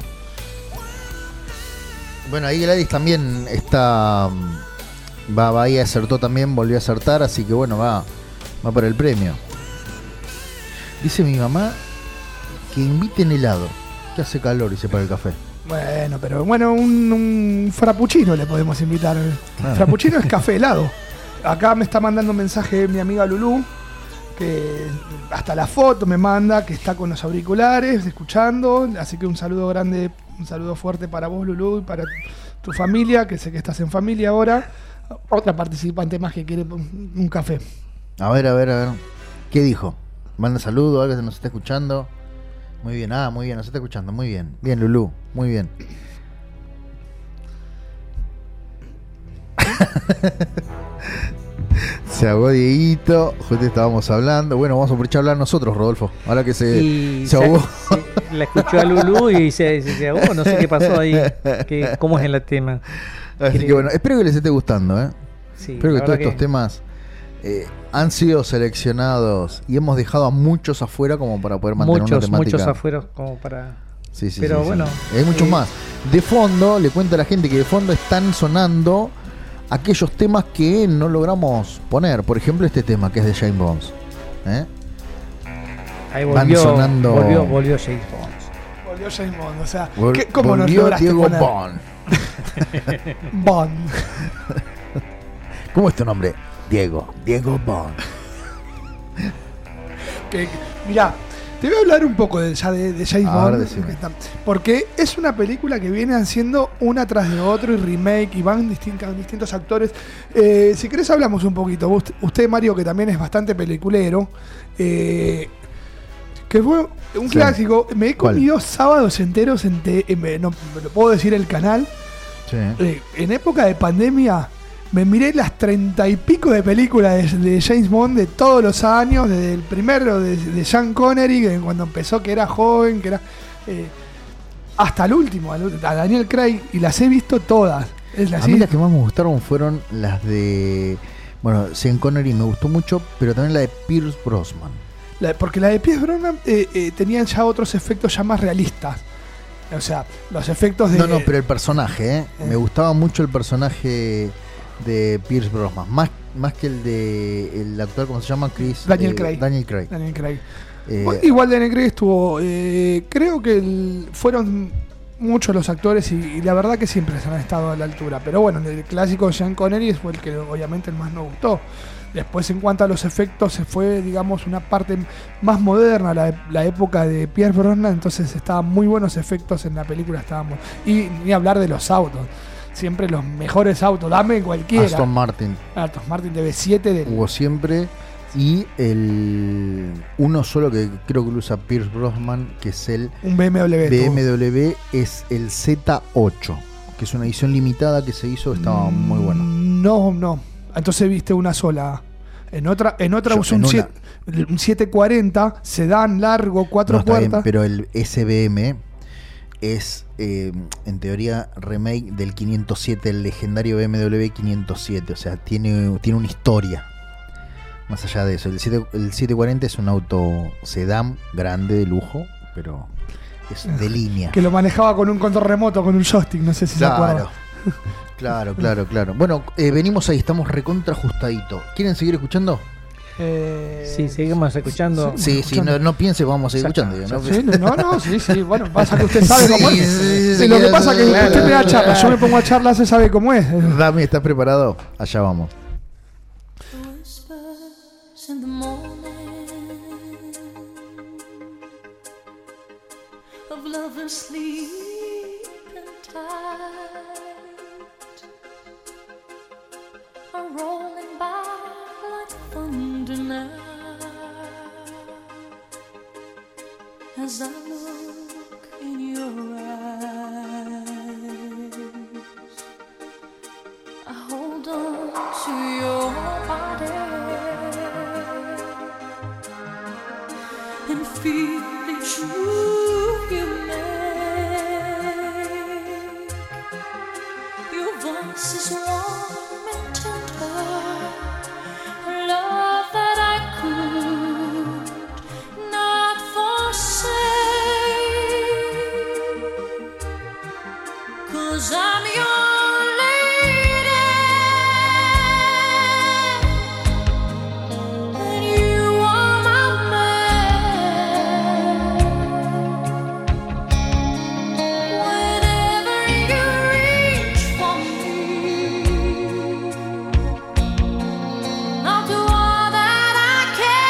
Bueno, ahí Gladys también está. Va ahí, acertó también, volvió a acertar, así que bueno, va por el premio. Dice mi mamá que inviten helado, que hace calor y se para el café. Bueno, pero un frappuccino le podemos invitar. Claro. Frappuccino es café helado. Acá me está mandando un mensaje mi amiga Lulú, que hasta la foto me manda, que está con los auriculares, escuchando. Así que un saludo grande, un saludo fuerte para vos, Lulú, y para tu familia, que sé que estás en familia ahora. Otra participante más que quiere un café. A ver. ¿Qué dijo? Manda saludo, algo que nos está escuchando. Muy bien, muy bien, nos está escuchando, muy bien. Bien, Lulú, muy bien. Se ahogó Dieguito, justo estábamos hablando. Bueno, vamos a aprovechar a hablar nosotros, Rodolfo. Ahora que se ahogó. La escuchó a Lulú y se ahogó, no sé qué pasó ahí, cómo es el tema. Así que bueno, espero que les esté gustando, ¿eh? Sí, espero que todos estos temas han sido seleccionados y hemos dejado a muchos afuera como para poder mantener una temática. Muchos afuera como para... Sí, pero bueno, hay muchos más. De fondo, le cuento a la gente que de fondo están sonando aquellos temas que no logramos poner. Por ejemplo, este tema que es de James Bond. Ahí van sonando. Volvió James Bond. Volvió James Bond, o sea, volvió ¿cómo nos lograste Diego poner? Bond. Bond. ¿Cómo es tu nombre? Diego Bond. Mirá, te voy a hablar un poco de James Ahora Bond, porque es una película que viene haciendo una tras de otro y remake y van distintos actores. Si querés hablamos un poquito. Usted, Mario, que también es bastante peliculero, que fue un clásico. Me he comido sábados enteros no lo puedo decir el canal. Sí. En época de pandemia me miré las 30 y pico de películas de James Bond de todos los años, desde el primero de Sean Connery, cuando empezó, que era joven, que era hasta el último, a Daniel Craig, y las he visto todas. A mí las que más me gustaron fueron las de... Bueno, Sean Connery me gustó mucho, pero también la de Pierce Brosnan. Porque la de Pierce Brosnan tenían ya otros efectos ya más realistas. O sea, los efectos de... No, pero el personaje, me gustaba mucho el personaje de Pierce Brosnan, más que el actor, ¿cómo se llama? Daniel Craig. Daniel Craig. Igual Daniel Craig estuvo... creo que fueron muchos los actores y la verdad que siempre se han estado a la altura. Pero bueno, el clásico Sean Connery fue el que obviamente el más nos gustó. Después, en cuanto a los efectos, se fue, digamos, una parte más moderna, la época de Pierce Brosnan. Entonces estaban muy buenos efectos en la película. Y ni hablar de los autos. Siempre los mejores autos, dame cualquiera. Aston Martin DB7 hubo siempre. Y uno solo que creo que lo usa Pierce Brosnan, que es un BMW es el Z8, que es una edición limitada que se hizo, estaba muy bueno. No, entonces viste una sola. En otra usó un 740 sedán largo, 4 puertas. Bien, pero el SBM es en teoría remake del 507, el legendario BMW 507, o sea, tiene una historia. Más allá de eso, el 740 es un auto sedán grande de lujo, pero es de línea. Que lo manejaba con un control remoto, con un joystick, no sé si se acuerda. Claro. Bueno, venimos ahí, estamos recontra ajustadito. ¿Quieren seguir escuchando? Sí, seguimos escuchando. Sí, no piense, vamos a seguir escuchando. Sí, bueno, pasa que usted sabe cómo es. Lo que pasa es que usted me da charla, yo me pongo a charla, se sabe cómo es. Dami, ¿estás preparado? Allá vamos. In the morning of lovers sleep and tight are rolling by as I look in your eyes, I hold on to your body and feel each move you make. Your voice is warm and tender, love that I could not forsake, 'cause I'm your lady and you are my man. Whenever you reach for me, I'll do all that I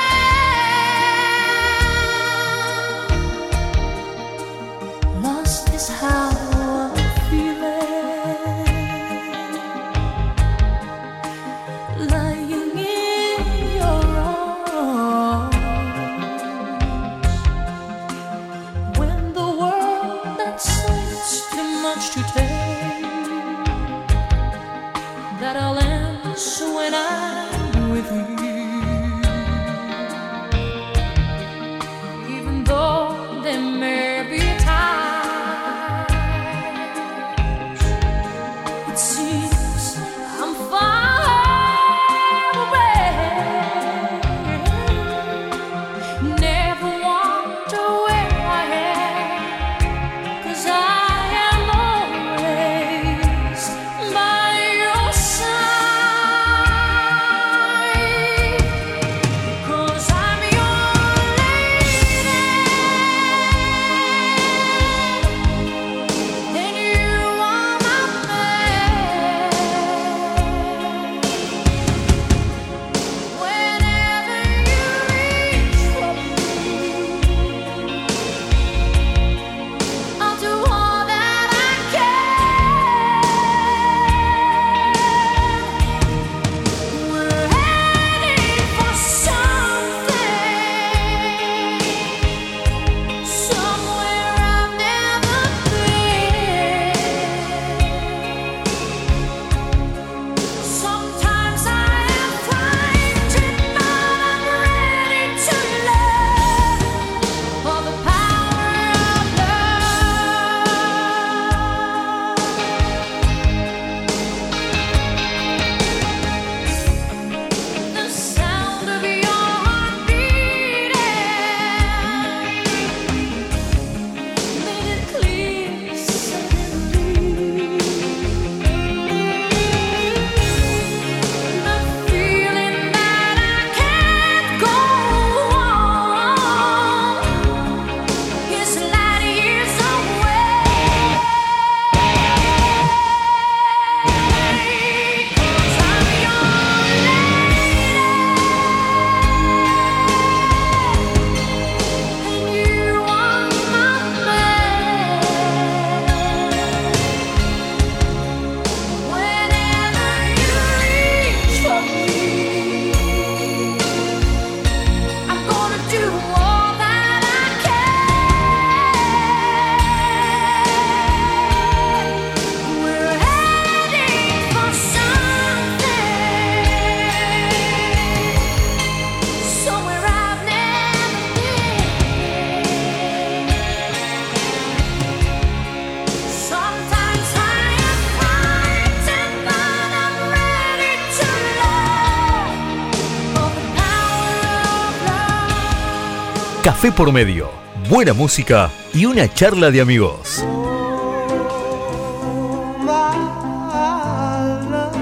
can. Lost is how I'm feeling, lying in your arms. When the world that seems too much to take, that I'll answer when I'm with you, even though there may be times it seems I'm far away. Never wonder where I am, 'cause I am always by your side. 'Cause I'm your lady and you are my man. Whenever you reach for me, I'll do all that I can. We're heading for something, somewhere I've never been. Sometimes I am frightened, but I'm ready to learn all the power of love. The sound of your heart beating made it clear suddenly. The feeling that I can't go on is light years away. 'Cause I'm your lady and you are my man. Whenever you reach for me, I'm gonna do all that I can. We're heading for something, somewhere I've never been. Sometimes I am frightened, but I'm ready to learn all the power of love. Café por medio, buena música y una charla de amigos. My love,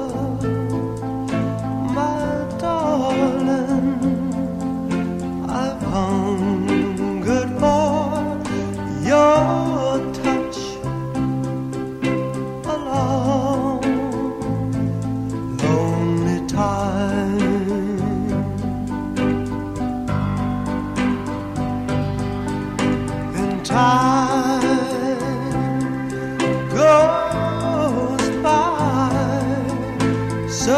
my darling, I've hungered for your touch a long, lonely time. And time goes by so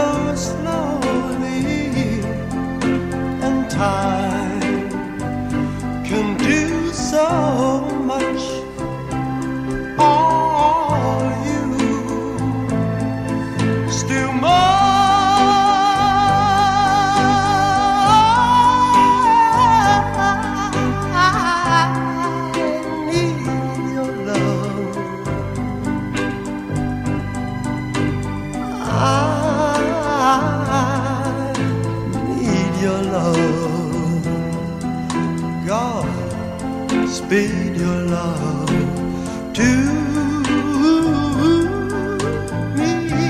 slowly, and time can do so speed your love to me.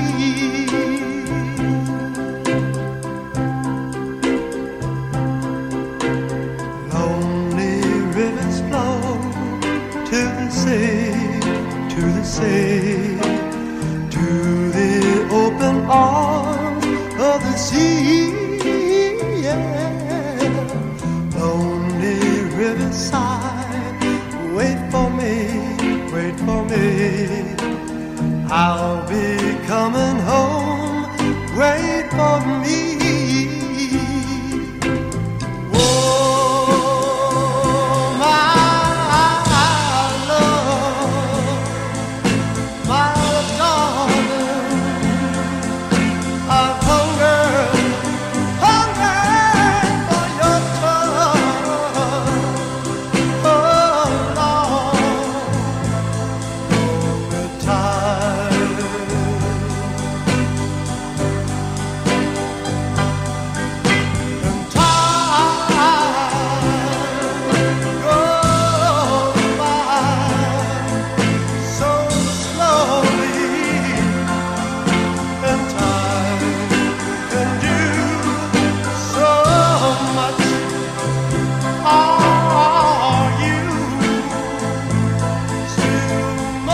Lonely rivers flow to the sea, to the sea, to the open arms of the sea. Yeah. Lonely riverside, wait for me, wait for me. I'll be coming home, wait for me. Oh, my love, my darling, I've hungered for your touch. Oh, Lord, the time. And time goes by so slowly, and time can do so much. Are you still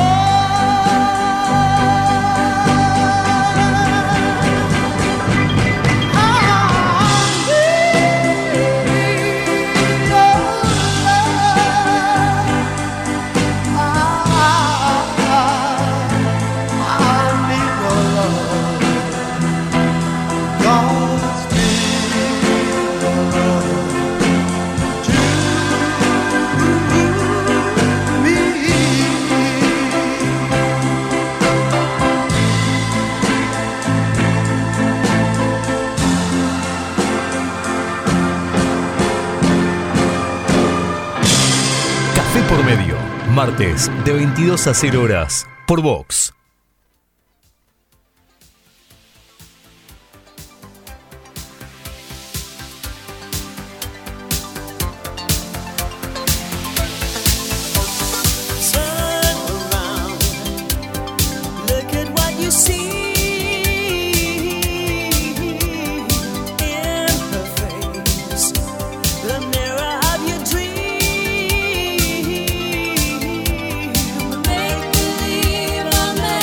Café por medio, martes de 22 a 0 horas por Vox. Turn around, look at what you see in her face, the mirror of your dream. Make believe I'm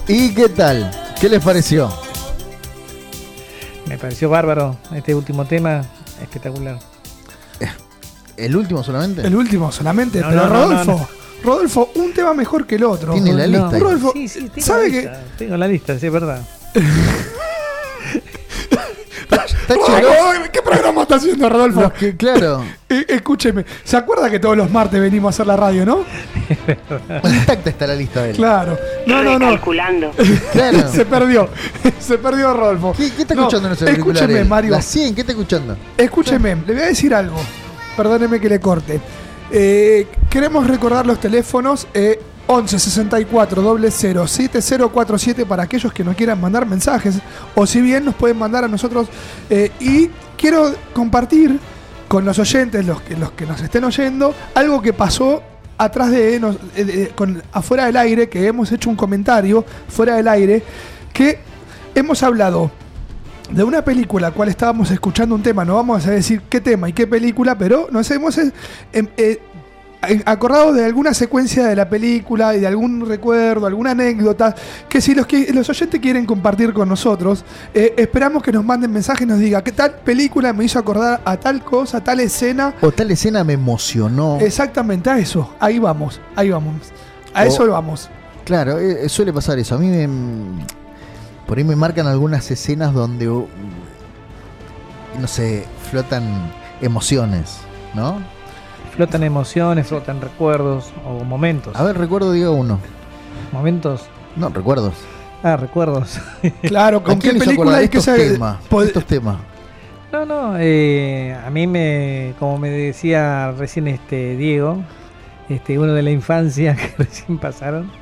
¿Y qué tal? ¿Qué les pareció? Me pareció bárbaro este último tema, espectacular. ¿El último solamente? El último solamente, No, pero no, no, Rodolfo, no. Rodolfo, un tema mejor que el otro. Tiene la lista ahí. Rodolfo, Sí, tengo ¿sabe la que lista, tengo la lista, sí, es verdad. Está Rodolfo, chido. ¿qué programa está haciendo Rodolfo? Los que, claro. Escúcheme, ¿se acuerda que todos los martes venimos a hacer la radio, no? Intacta está la lista de él. Claro. No. Calculando. Claro. Se perdió Rodolfo. ¿Qué está No, escuchando en ese auricular? escúcheme, Mario. La 100, ¿qué está escuchando? Escúcheme, le voy a decir algo. Perdóneme que le corte. Queremos recordar los teléfonos 11 64 00 7047 para aquellos que nos quieran mandar mensajes o si bien nos pueden mandar a nosotros y quiero compartir con los oyentes, los que nos estén oyendo, algo que pasó atrás afuera del aire, que hemos hecho un comentario fuera del aire, que hemos hablado de una película, cual estábamos escuchando un tema, no vamos a decir qué tema y qué película, pero nos hemos acordado de alguna secuencia de la película y de algún recuerdo, alguna anécdota, que si los oyentes quieren compartir con nosotros, esperamos que nos manden mensajes y nos digan qué tal película me hizo acordar a tal cosa, a tal escena. O tal escena me emocionó. Exactamente, a eso, ahí vamos. A eso vamos. Claro, suele pasar eso. A mí por ahí me marcan algunas escenas donde, no sé, flotan emociones, ¿no? Flotan emociones, flotan recuerdos o momentos. A ver, recuerdo, diga uno. ¿Momentos? No, recuerdos. Ah, recuerdos. Claro, ¿A ¿con qué quién le hizo película acordar hay que estos ser? temas? Estos temas. No, a mí como me decía recién Diego, uno de la infancia que recién pasaron,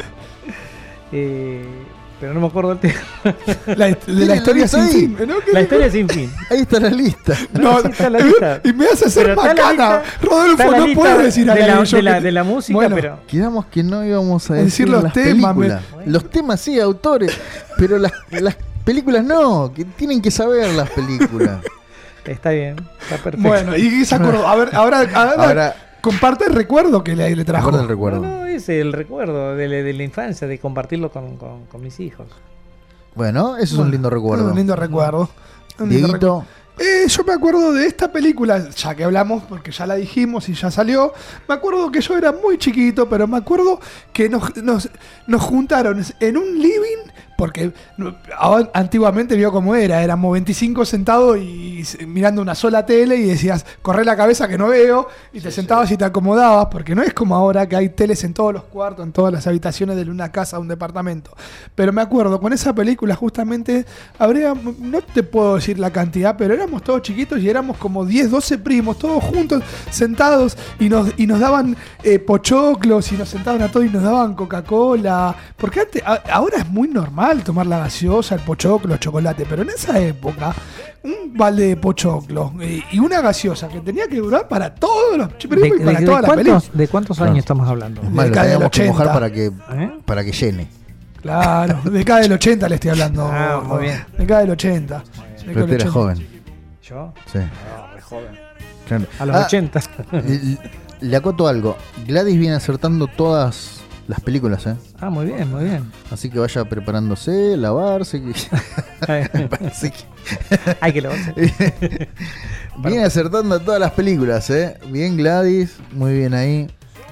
pero no me acuerdo el tema. De la historia lista sin ahí? fin, ¿no? La historia sin fin. Ahí está la lista. No, Sí, está la lista. y me hace hacer Pero está la macana. lista- Rodolfo, está la no lista puedo decir a de la música, Bueno, pero Quedamos que no íbamos a Decir decir los las temas, películas. Los temas sí, autores, pero las películas no, que tienen que saber las películas. está bien, está perfecto. Bueno, y se acordó. A ver, ahora comparte el recuerdo que le trajo. Recuerda el recuerdo. No, es el recuerdo de la infancia, de compartirlo con mis hijos. Bueno, eso es un lindo recuerdo. Un lindo recuerdo. Un lindo Dieguito, Yo me acuerdo de esta película, ya que hablamos, porque ya la dijimos y ya salió. Me acuerdo que yo era muy chiquito, pero me acuerdo que nos juntaron en un living, porque antiguamente vio cómo era, éramos 25 sentados y mirando una sola tele y decías, corre la cabeza que no veo, y te sentabas y te acomodabas, porque no es como ahora que hay teles en todos los cuartos, en todas las habitaciones de una casa, un departamento. Pero me acuerdo, con esa película justamente, no te puedo decir la cantidad, pero éramos todos chiquitos y éramos como 10, 12 primos, todos juntos, sentados, y nos daban pochoclos, y nos sentaban a todos y nos daban Coca-Cola, porque ahora es muy normal tomar la gaseosa, el pochoclo, el chocolate, pero en esa época un balde de pochoclo y una gaseosa que tenía que durar para todos los primos y para toda la película. ¿De cuántos años estamos hablando? es más, lo Década del teníamos que 80. mojar para que llene. Claro, década del 80 le estoy hablando. Ah, muy bien. Década del 80. Pero usted era joven. ¿Yo? Sí. No, re joven. Claro. A los 80. Le acoto algo. Gladys viene acertando todas las películas, ¿eh? Ah, muy bien, muy bien. Así que vaya preparándose, lavarse. Me parece que Hay que lo hacer. viene acertando todas las películas, ¿eh? Bien, Gladys. Muy bien ahí.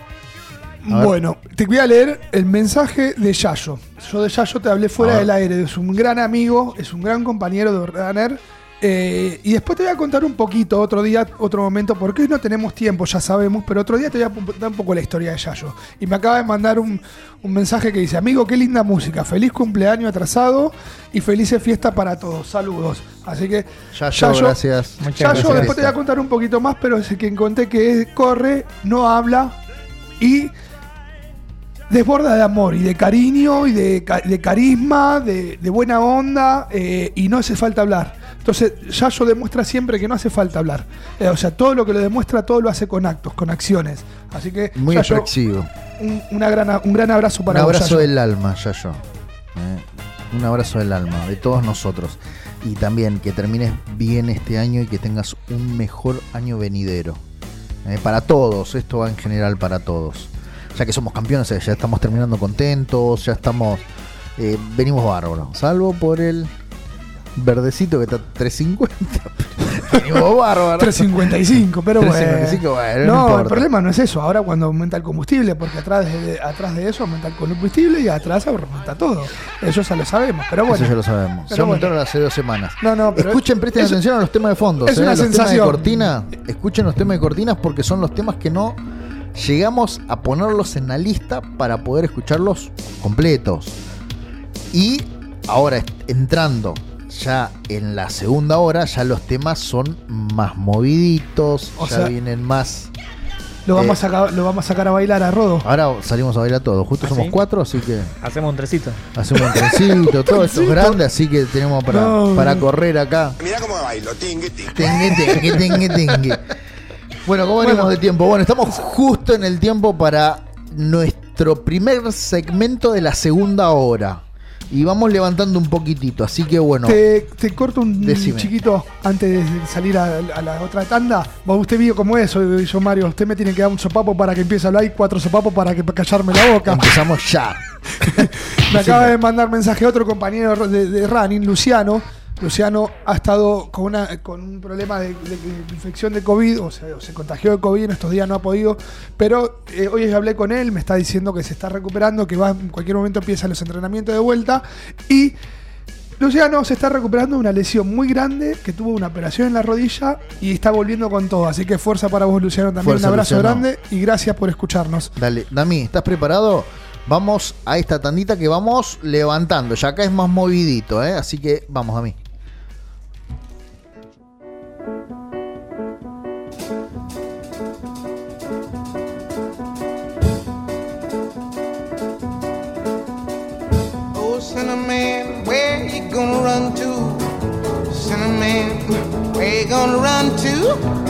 A ver. Bueno, te voy a leer el mensaje de Yayo. Yo de Yayo te hablé fuera A ver. del aire. Es un gran amigo, es un gran compañero de Runner. Y después te voy a contar un poquito, otro día, otro momento, porque hoy no tenemos tiempo, ya sabemos, pero otro día te voy a contar un poco la historia de Yayo. Y me acaba de mandar un mensaje que dice: amigo, qué linda música, feliz cumpleaños atrasado y felices fiestas para todos, saludos. Así que Yayo, gracias. Muchas Yayo, gracias. después te voy a contar un poquito más, pero es quien conté que corre, no habla y desborda de amor y de cariño y de carisma, de buena onda, y no hace falta hablar. Entonces Yayo demuestra siempre que no hace falta hablar. O sea, todo lo que lo demuestra, todo lo hace con actos, con acciones. Así que Muy Yayo, expresivo. un gran abrazo Un para vos, abrazo Yayo. del alma, Yayo. Un abrazo del alma, de todos nosotros. Y también que termines bien este año y que tengas un mejor año venidero. Para todos, esto va en general para todos. Ya que somos campeones, ya estamos terminando contentos, ya estamos venimos bárbaro, salvo por el verdecito que está 350. Venimos bárbaro. 355, pero bueno. 355, bueno, no No, el importa. problema no es eso. Ahora cuando aumenta el combustible, porque atrás de eso aumenta el combustible y atrás aumenta todo. Eso ya lo sabemos, pero bueno. Eso ya lo sabemos. Pero Se aumentaron bueno. hace 2 semanas. No, pero Escuchen, presten es- atención a los temas de fondo. es una los temas de sensación. cortina. Escuchen los temas de cortinas porque son los temas que no llegamos a ponerlos en la lista para poder escucharlos completos. Y ahora entrando ya en la segunda hora, ya los temas son más moviditos, O ya sea, vienen más. Lo vamos a sacar a bailar a Rodo. Ahora salimos a bailar todos. Justo ¿Ah, somos sí? 4, así que Hacemos un trecito. hacemos un trencito. Todo esto es grande, así que tenemos No. para correr acá. Mirá cómo bailo, tingue, tingue. Tengue. Bueno, ¿cómo venimos de tiempo? Bueno, estamos justo en el tiempo para nuestro primer segmento de la segunda hora. Y vamos levantando un poquitito, así que bueno. Te corto un Decime. chiquito antes de salir a la otra tanda. Usted vio cómo es, yo Mario. Usted me tiene que dar un sopapo para que empiece a hablar y 4 sopapos para callarme la boca. Empezamos ya. Me acaba de mandar mensaje otro compañero de running, Luciano. Luciano ha estado con un problema de infección de COVID, o sea, se contagió de COVID, en estos días no ha podido, pero hoy hablé con él, me está diciendo que se está recuperando, que en cualquier momento empiezan los entrenamientos de vuelta, y Luciano se está recuperando de una lesión muy grande, que tuvo una operación en la rodilla y está volviendo con todo, así que fuerza para vos, Luciano, también. Fuerza, un abrazo Luciano. grande y gracias por escucharnos. Dale, Dami, ¿estás preparado? Vamos a esta tandita que vamos levantando. Ya acá es más movidito, ¿eh? Así que vamos, Dami. Oh, Cinnamon, where you gonna run to? Cinnamon, where you gonna run to?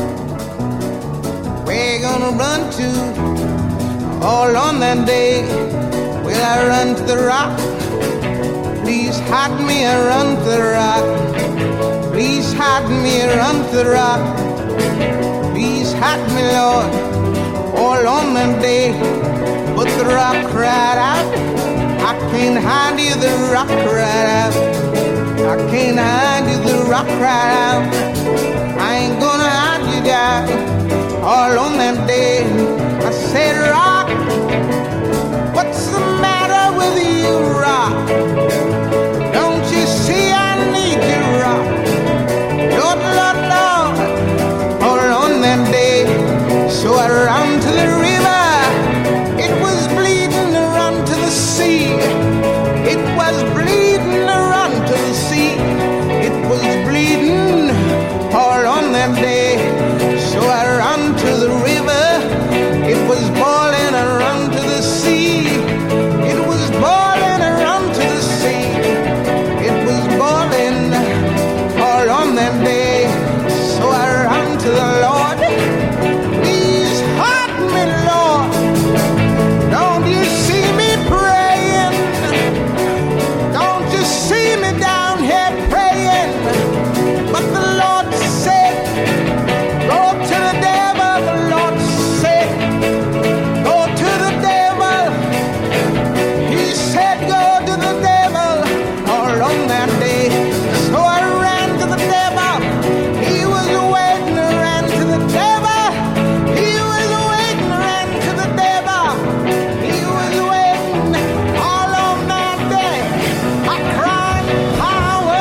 Where you gonna run to? All on that day, will I run to the rock? Please hide me and run to the rock. Please hide me and run to the rock. Please hide me, Lord. All on that day, but the rock cried out. I can't hide you, the rock cried out. I can't hide you, the rock cried out. I ain't gonna hide you down. All on that day, I said, rock, what's the matter with you, rock? Don't you see I need you, rock? Lord, Lord, Lord, all on that day, so I ran to the river. It was bleeding to run to the sea. It was bleeding to run to the sea. It was bleeding all on that day. So I ran to the river. It was boiling and run to the sea. It was boiling and run to the sea. It was boiling all on that day. So I ran to the Lord. Please hide me, Lord. Don't you see me praying? Don't you see me down here praying? But the Lord said, go to the devil. The Lord said, go to the devil. He said, go to the devil all on that day. So I ran to the devil. He was waiting, I ran to the devil. He was waiting, I ran to the devil. He was waiting all on that day. I cried, power,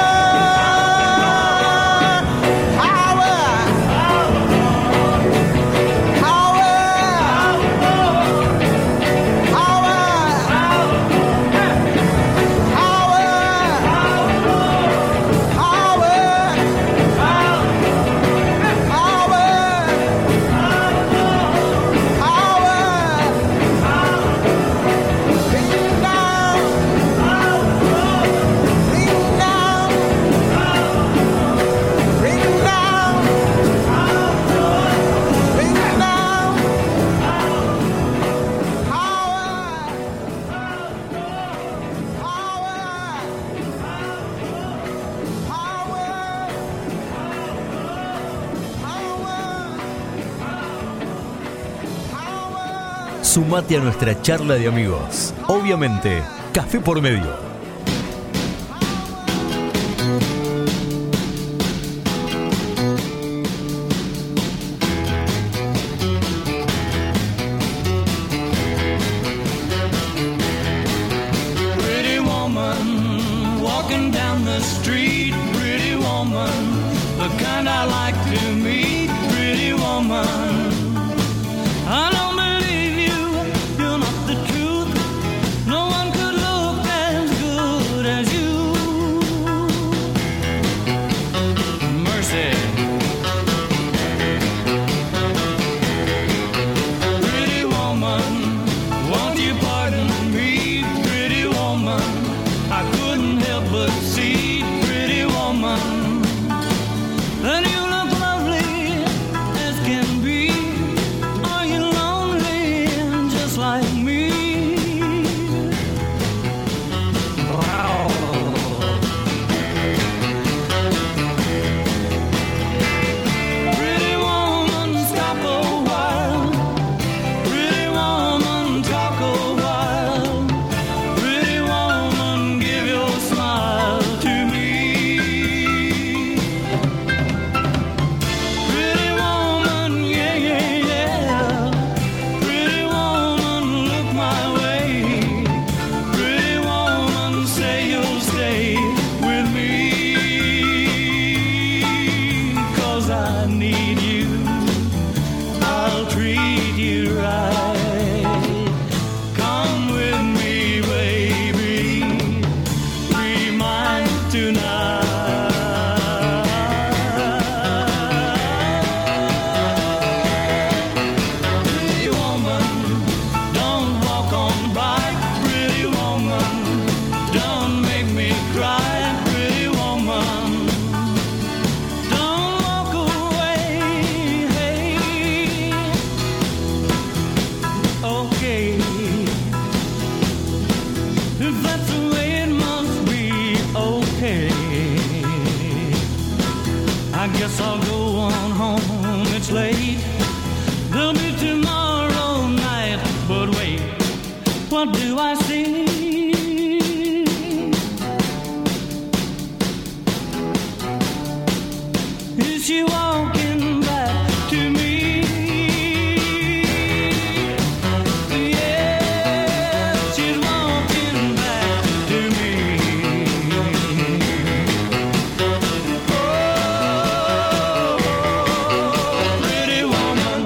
power, Sumate a nuestra charla de amigos. Obviamente, Café por Medio. the kind I like to meet, pretty woman. I don't believe you, you're not the truth. No one could look as good as you. Mercy. Pretty woman, won't you pardon me, pretty woman? I couldn't help but see, pretty woman, that you look lovely as can be. Are you lonely just like me? Wow. Pretty woman, stop a while. Pretty woman, talk a while. Pretty woman, give your smile to me. Pretty woman, yeah, yeah, yeah. Pretty woman, look my way. Pretty woman, say you'll stay with me. 'Cause I need you, I'll treat you right. Come with me, baby, be mine tonight. Pretty woman, don't walk on by. Pretty woman, don't make me cry. Pretty woman, don't walk away. Hey, okay, if that's the way it must be, okay. I guess I'll go on home, it's late. There'll be tomorrow night, but wait, what do I see? Is she walking back to me? Yes, she's walking back to me. Oh, pretty woman.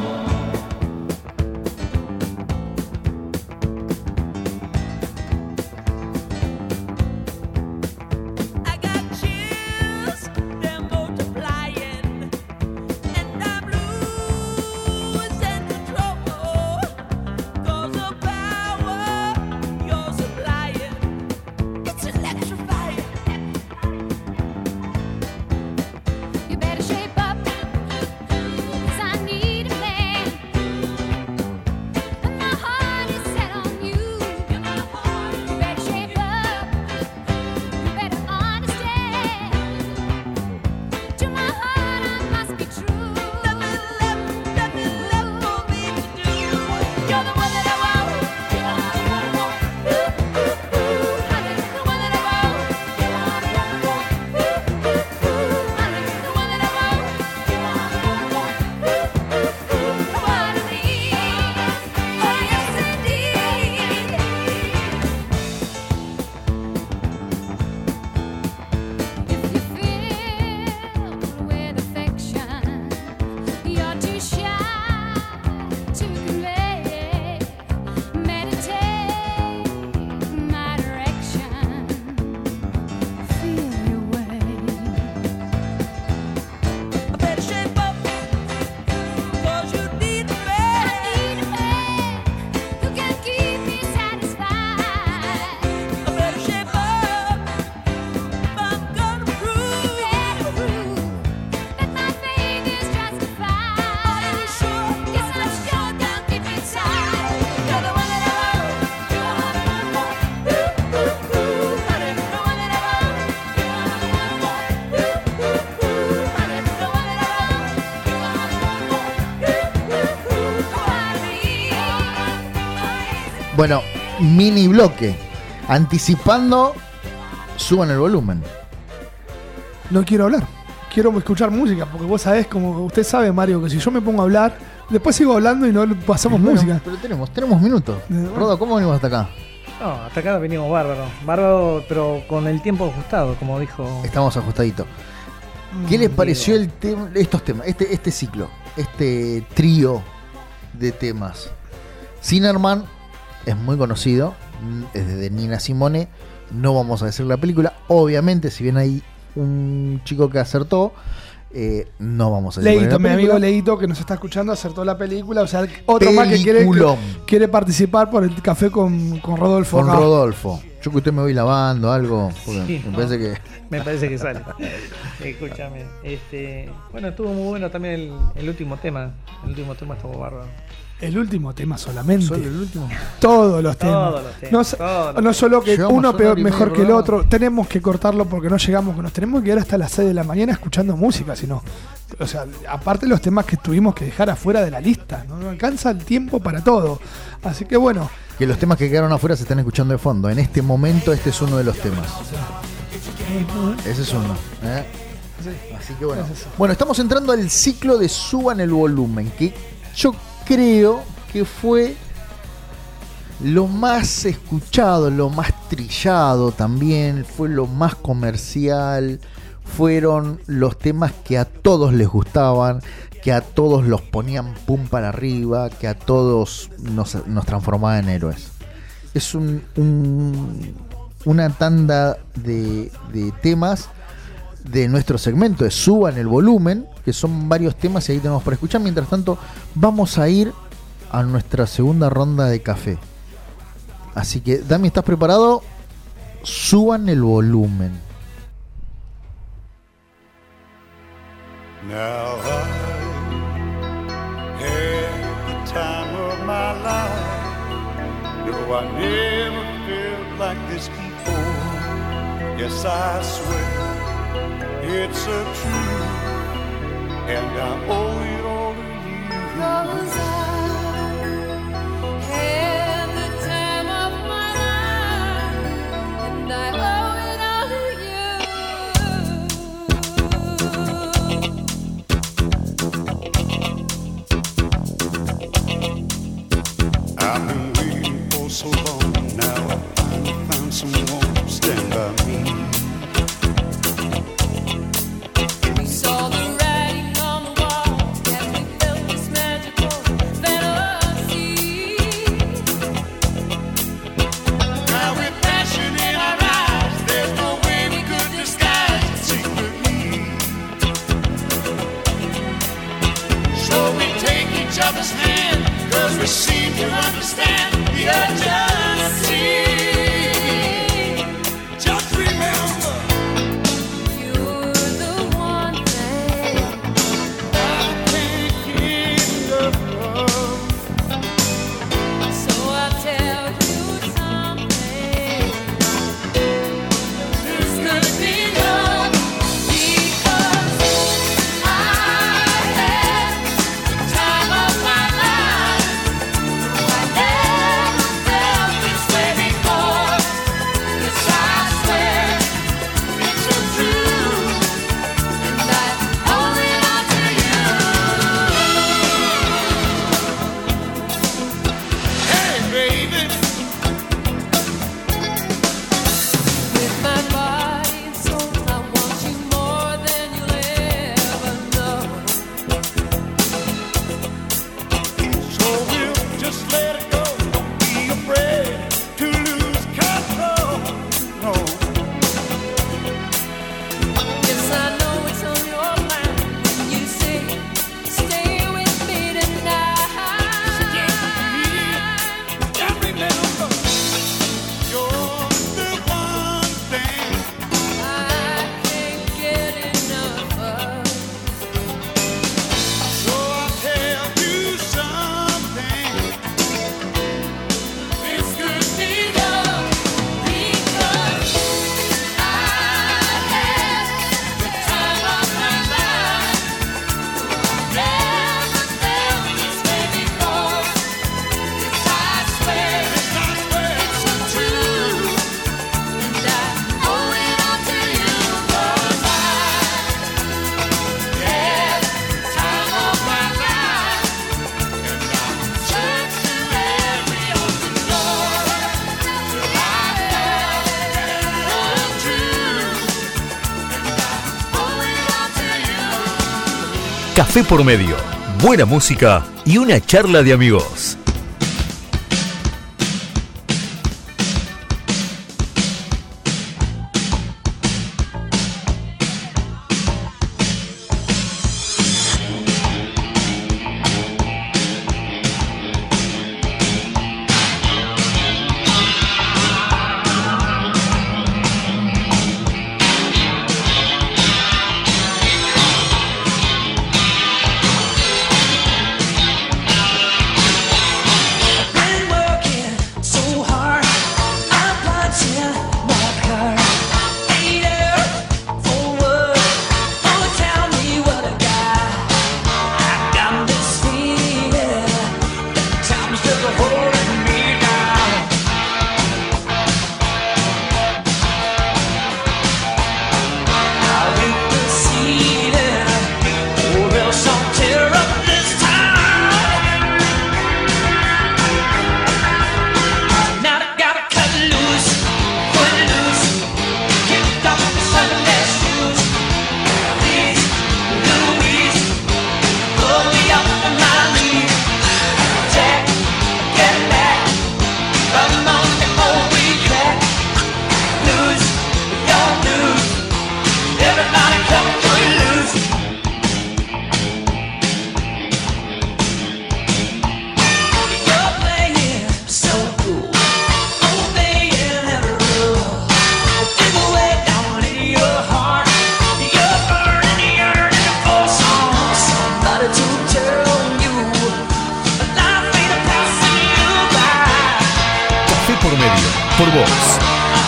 I got chills, they're multiplying, and I'm losing control. 'Cause the power you're supplying, it's electrifying. You better shape up, 'cause I need a man, and my heart is set on you. You better shape up. You better understand. To my heart, I must be true. Nothing left for me to do. You're the one that I want. Honey, the one that I want. Honey, the one that I want. What I need. Oh, yes, indeed. If you filled with affection, you're too shy to convey. Meditate my direction. Feel your way. I better shape up, 'cause you need a man. I need a man who can keep me satisfied. I better shape up if I'm gonna prove that my faith is justified. Are you sure? Yes, I'm sure. Down deep inside, you're the one that I want. Honey, the one that I want. Honey, the one that I want. Bueno, mini bloque. Anticipando, suban el volumen. No quiero hablar. Quiero escuchar música, porque vos sabés, como usted sabe, Mario, que si yo me pongo a hablar, después sigo hablando y no pasamos Bueno, música. pero tenemos minutos. Bueno. Rodo, ¿cómo venimos hasta acá? No, hasta acá venimos bárbaro. Bárbaro, pero con el tiempo ajustado, como dijo. Estamos ajustaditos. ¿Qué les pareció estos temas, este ciclo, este trío de temas? Sinnerman es muy conocido, es de Nina Simone. No vamos a decir la película, obviamente, si bien hay un chico que acertó, no vamos a decir Leito, mi amigo Leito, que nos está escuchando, acertó la película. O sea, otro más que quiere participar por el café con Rodolfo. Con Rodolfo. Yo que usted me voy lavando algo, porque Sí, me parece que... Me parece que sale. Escúchame. Bueno, estuvo muy bueno también el último tema. El último tema estuvo bárbaro. El último tema solamente. ¿Solo el último? Todos los temas. Todos los temas, No solo que Llegamos uno a una peor, hora y media mejor de que el programa. otro. Tenemos que cortarlo porque no llegamos. Nos tenemos que quedar hasta las 6 de la mañana escuchando música, si no. O sea, aparte los temas que tuvimos que dejar afuera de la lista. No alcanza el tiempo para todo. Así que bueno. Que los temas que quedaron afuera se están escuchando de fondo. En este momento este es uno de los temas. Ese es uno. Así que bueno. Bueno, estamos entrando al ciclo de Suban el Volumen, que yo creo que fue lo más escuchado, lo más trillado también, fue lo más comercial, fueron los temas que a todos les gustaban, que a todos los ponían pum para arriba, que a todos nos transformaba en héroes. Es una tanda de temas de nuestro segmento de Suban el Volumen, que son varios temas y ahí tenemos para escuchar. Mientras tanto, vamos a ir a nuestra segunda ronda de café. Así que, Dami, ¿estás preparado? Suban el volumen. Now I had the time of my life. No, I never felt like this before. Yes, I swear it's a truth, and I owe it all to you. 'Cause I had the time of my life, and I owe it all to I've been waiting for so long now. I finally found someone to stand by me. We saw the writing on the wall as we felt this magical fantasy. Now with passion in our eyes, there's no way we could disguise it secretly. So we take each other's hand, 'cause we seem to understand the urgency. Just remember, You're the one thing I can't get enough of. So I'll tell you something. This could be love because I had the time of my life. I never felt this way before. Café por medio, buena música y una charla de amigos. Por Vox.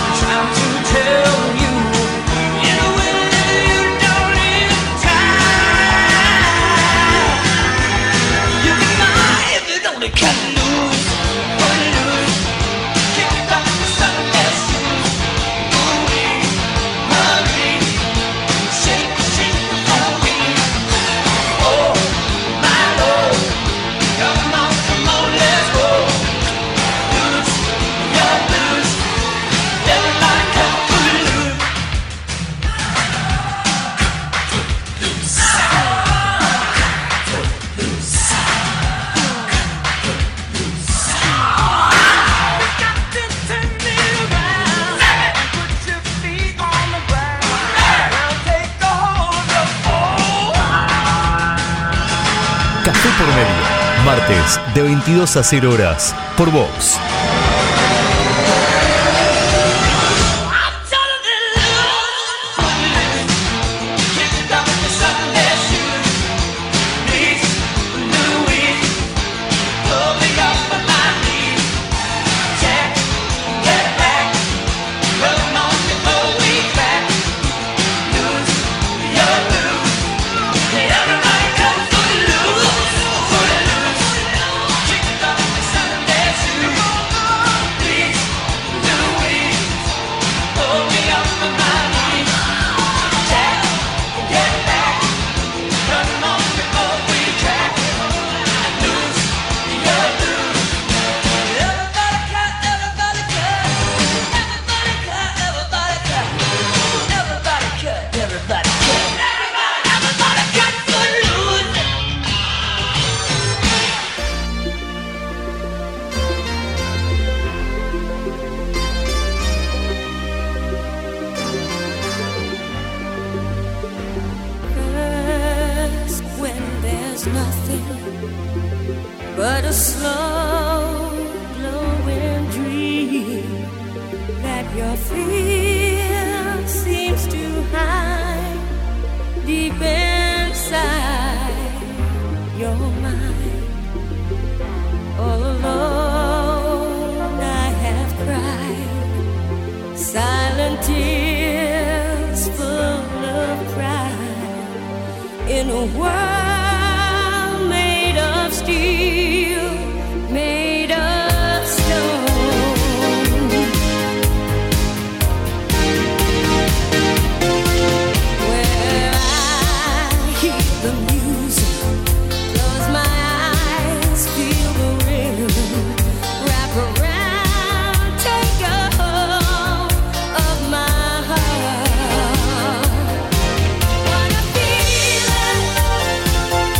Café por medio, martes de 22 a 0 horas, por Vox. But a slow glowing dream that your fear seems to hide deep inside your mind. All alone I have cried silent tears full of pride in a world made of steel, made of stone. Where I hear the music, close my eyes, feel the rhythm, wrap around, take a hold of my heart. What a feeling.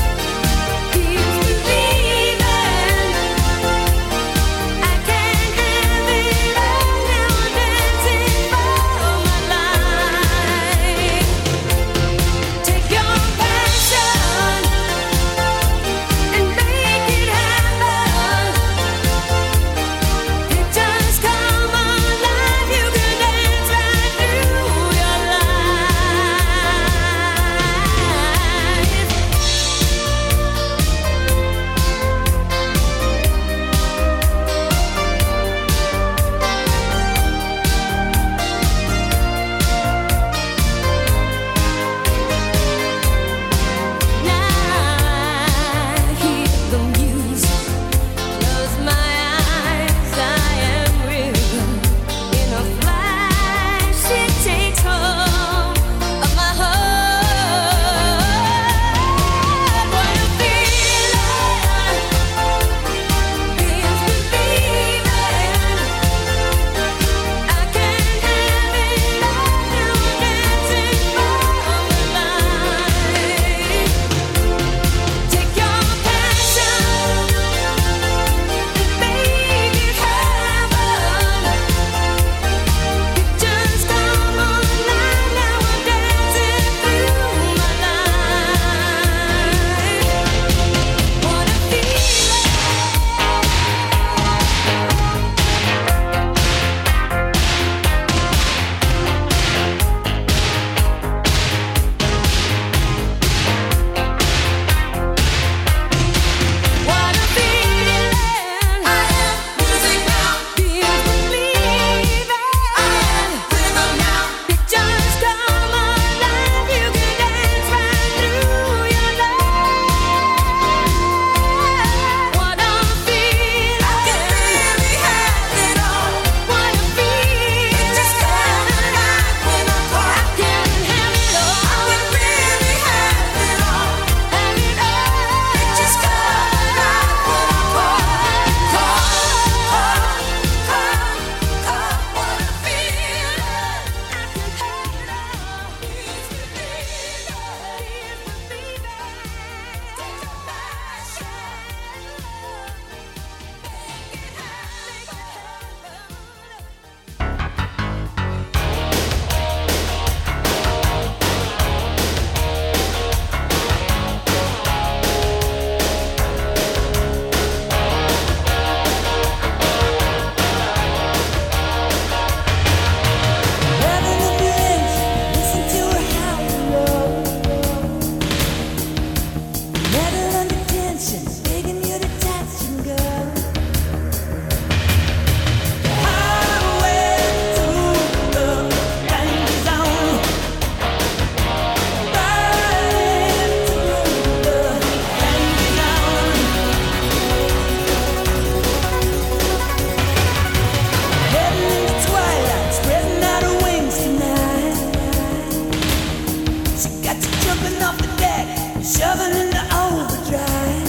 shoving into overdrive.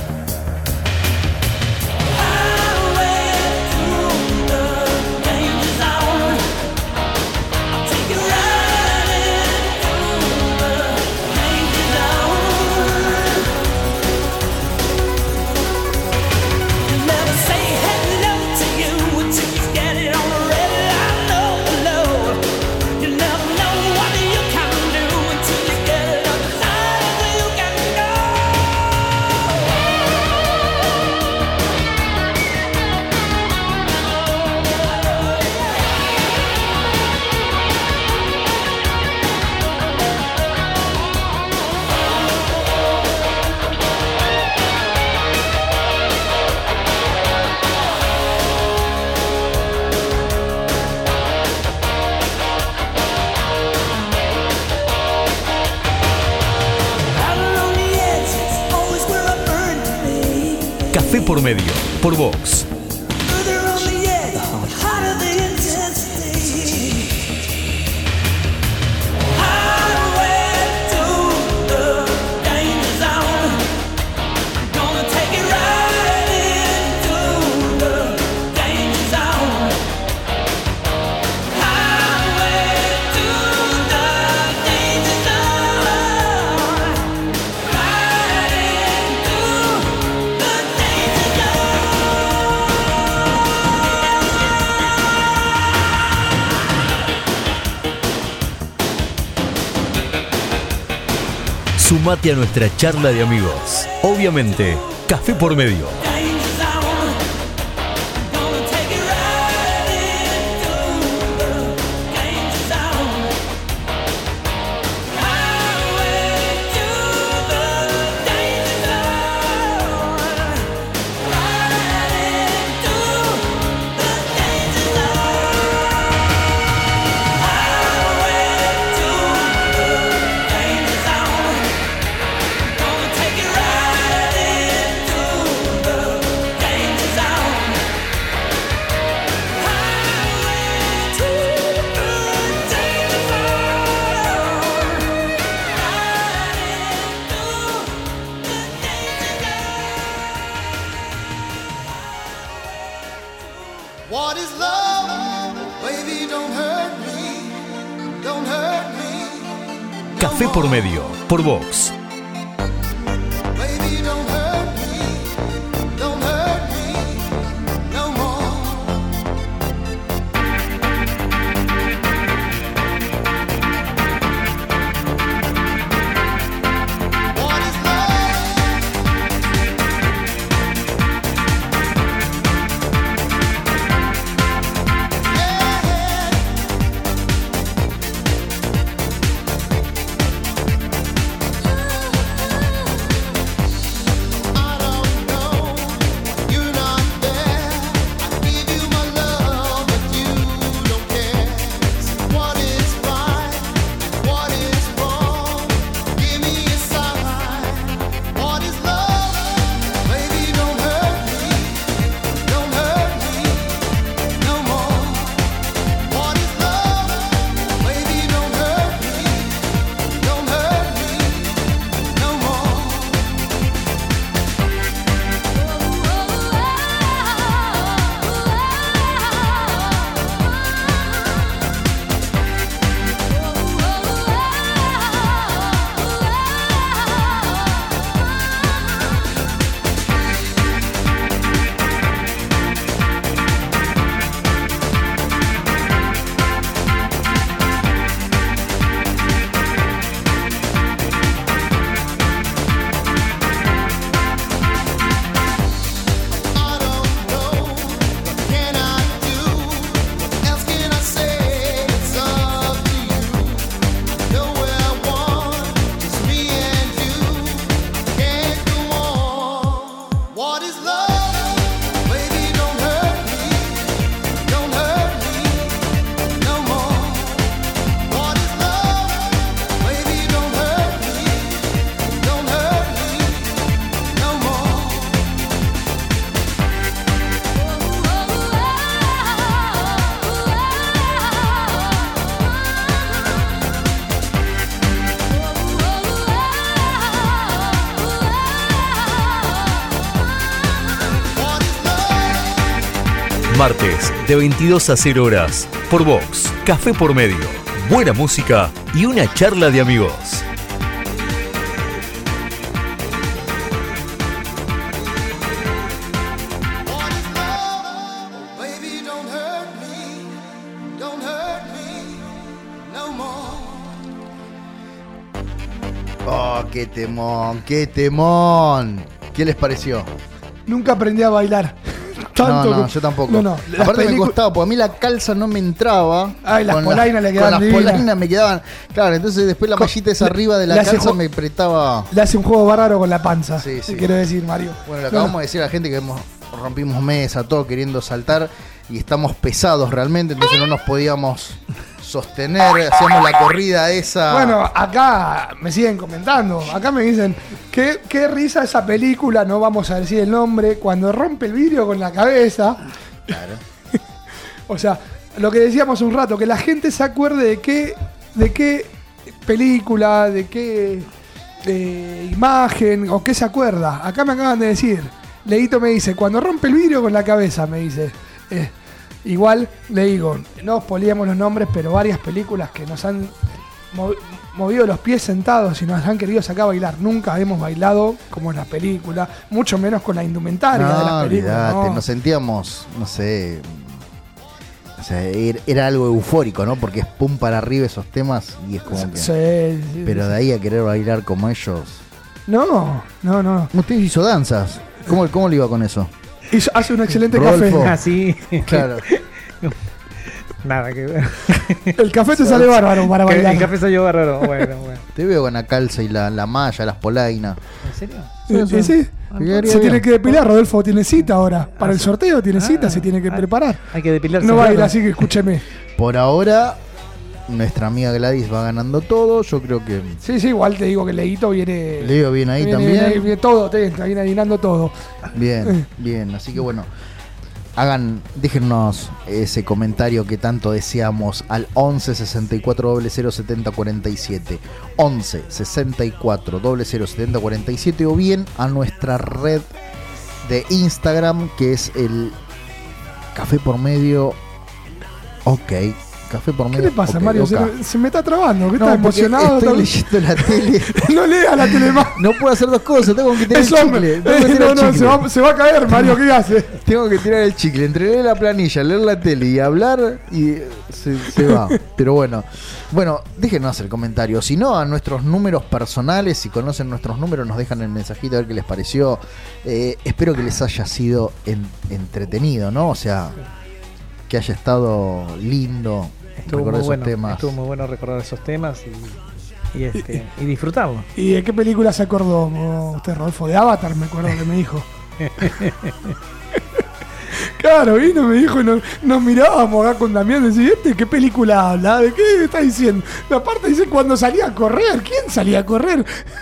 Highway through the danger zone. I'll take you riding through the danger zone. Never say hello to you until you get it on the red line. No, no. You never know what you can do until you get it on the line. You can go. Out on the edge, it's always where I burn to be. Café por medio, por Vox. Further on the edge, the hotter the intensity. Highway to the danger zone. Gonna take it right into the danger zone. Highway to the danger zone. Right into the danger Sumate a nuestra charla de amigos. Obviamente, Café por medio. danger zone. Gonna take it right into the danger zone. Highway to the danger zone. Right into the danger zone. Highway to the danger zone. Gonna take it right into the danger zone. Highway to the danger zone. What is love? Baby, don't hurt me. Don't hurt me. Café por medio, por Vox. Baby, don't hurt me. Don't hurt me no more. What is love? Yeah. martes de 22 a 0 horas por Vox, Café por Medio, buena música y una charla de amigos. Oh, qué temón, qué temón. ¿Qué les pareció? Nunca aprendí a bailar. Tanto No, que- yo tampoco. No, no. Las Aparte me pelicu- costaba, porque a mí la calza no me entraba. Ay, las Con polainas le quedaban Con las divinas. polainas me quedaban. Claro, entonces después la mallita esa arriba de la le hace calza jo- me apretaba. Le hace un juego bárbaro con la panza. Sí, sí. Quiero decir, Mario. Bueno, le acabamos de decir a la gente que rompimos mesa, todo queriendo saltar y estamos pesados realmente, entonces no nos podíamos sostener, hacíamos la corrida esa. Bueno, acá me siguen comentando. Acá me dicen, qué risa esa película, no vamos a decir el nombre, cuando rompe el vidrio con la cabeza. Claro. O sea, lo que decíamos un rato, que la gente se acuerde de qué película, de qué imagen, o qué se acuerda. Acá me acaban de decir, Leito me dice, cuando rompe el vidrio con la cabeza, me dice. Igual le digo, no poliamos los nombres, pero varias películas que nos han movido los pies sentados y nos han querido sacar a bailar. Nunca hemos bailado como en la película, mucho menos con la indumentaria de la película. olvidate, No. nos sentíamos, no sé. O sea, era algo eufórico, ¿no? Porque es pum para arriba esos temas y es como que. Sí, sí, Pero sí. de ahí a querer bailar como ellos. No. Usted hizo danzas. ¿Cómo le iba con eso? Y hace un excelente Rodolfo. café. Así. Claro. Nada que ver. El café te sale bárbaro para bailar. El café salió bárbaro. Bueno. Te veo con la calza y la malla, las polainas. ¿En serio? Sí, sí. Se tiene que depilar, Rodolfo tiene cita ahora. Para el sorteo tiene cita, se tiene que preparar. Hay que depilarse. No va a ir claro. así que escúcheme. Por ahora, nuestra amiga Gladys va ganando todo. Yo creo que Sí, igual te digo que Leito viene. Leo viene ahí viene, también. Viene todo, viene adivinando todo. Bien. Así que bueno, déjennos ese comentario que tanto deseamos al 11 64 00 70 47. 11 64 00 70 47 o bien a nuestra red de Instagram que es el Café por Medio. Ok. Café por ¿Qué Medio. le pasa, ok, Mario? ok. Se me está trabando. ¿Qué No, está porque emocionado? estoy leyendo la tele. No lea la tele más. No puedo hacer dos cosas, tengo que tirar el Es hombre. chicle. Tengo que tirar el chicle. Se va a caer, Mario. ¿Qué hace? Tengo que tirar el chicle, entre leer la planilla, leer la tele y hablar y se va. Pero bueno, déjenos el comentario. Si no, a nuestros números personales, si conocen nuestros números, nos dejan el mensajito a ver qué les pareció. Espero que les haya sido entretenido, ¿no? O sea, que haya estado lindo recordar esos temas. Estuvo muy bueno recordar esos temas y disfrutarlo. ¿Y de qué película se acordó usted, Rodolfo? De Avatar, me acuerdo que me dijo. Claro, vino, me dijo, nos mirábamos acá con Damián y decía, ¿qué película habla? ¿De qué está diciendo? Aparte dice cuando salía a correr. ¿Quién salía a correr?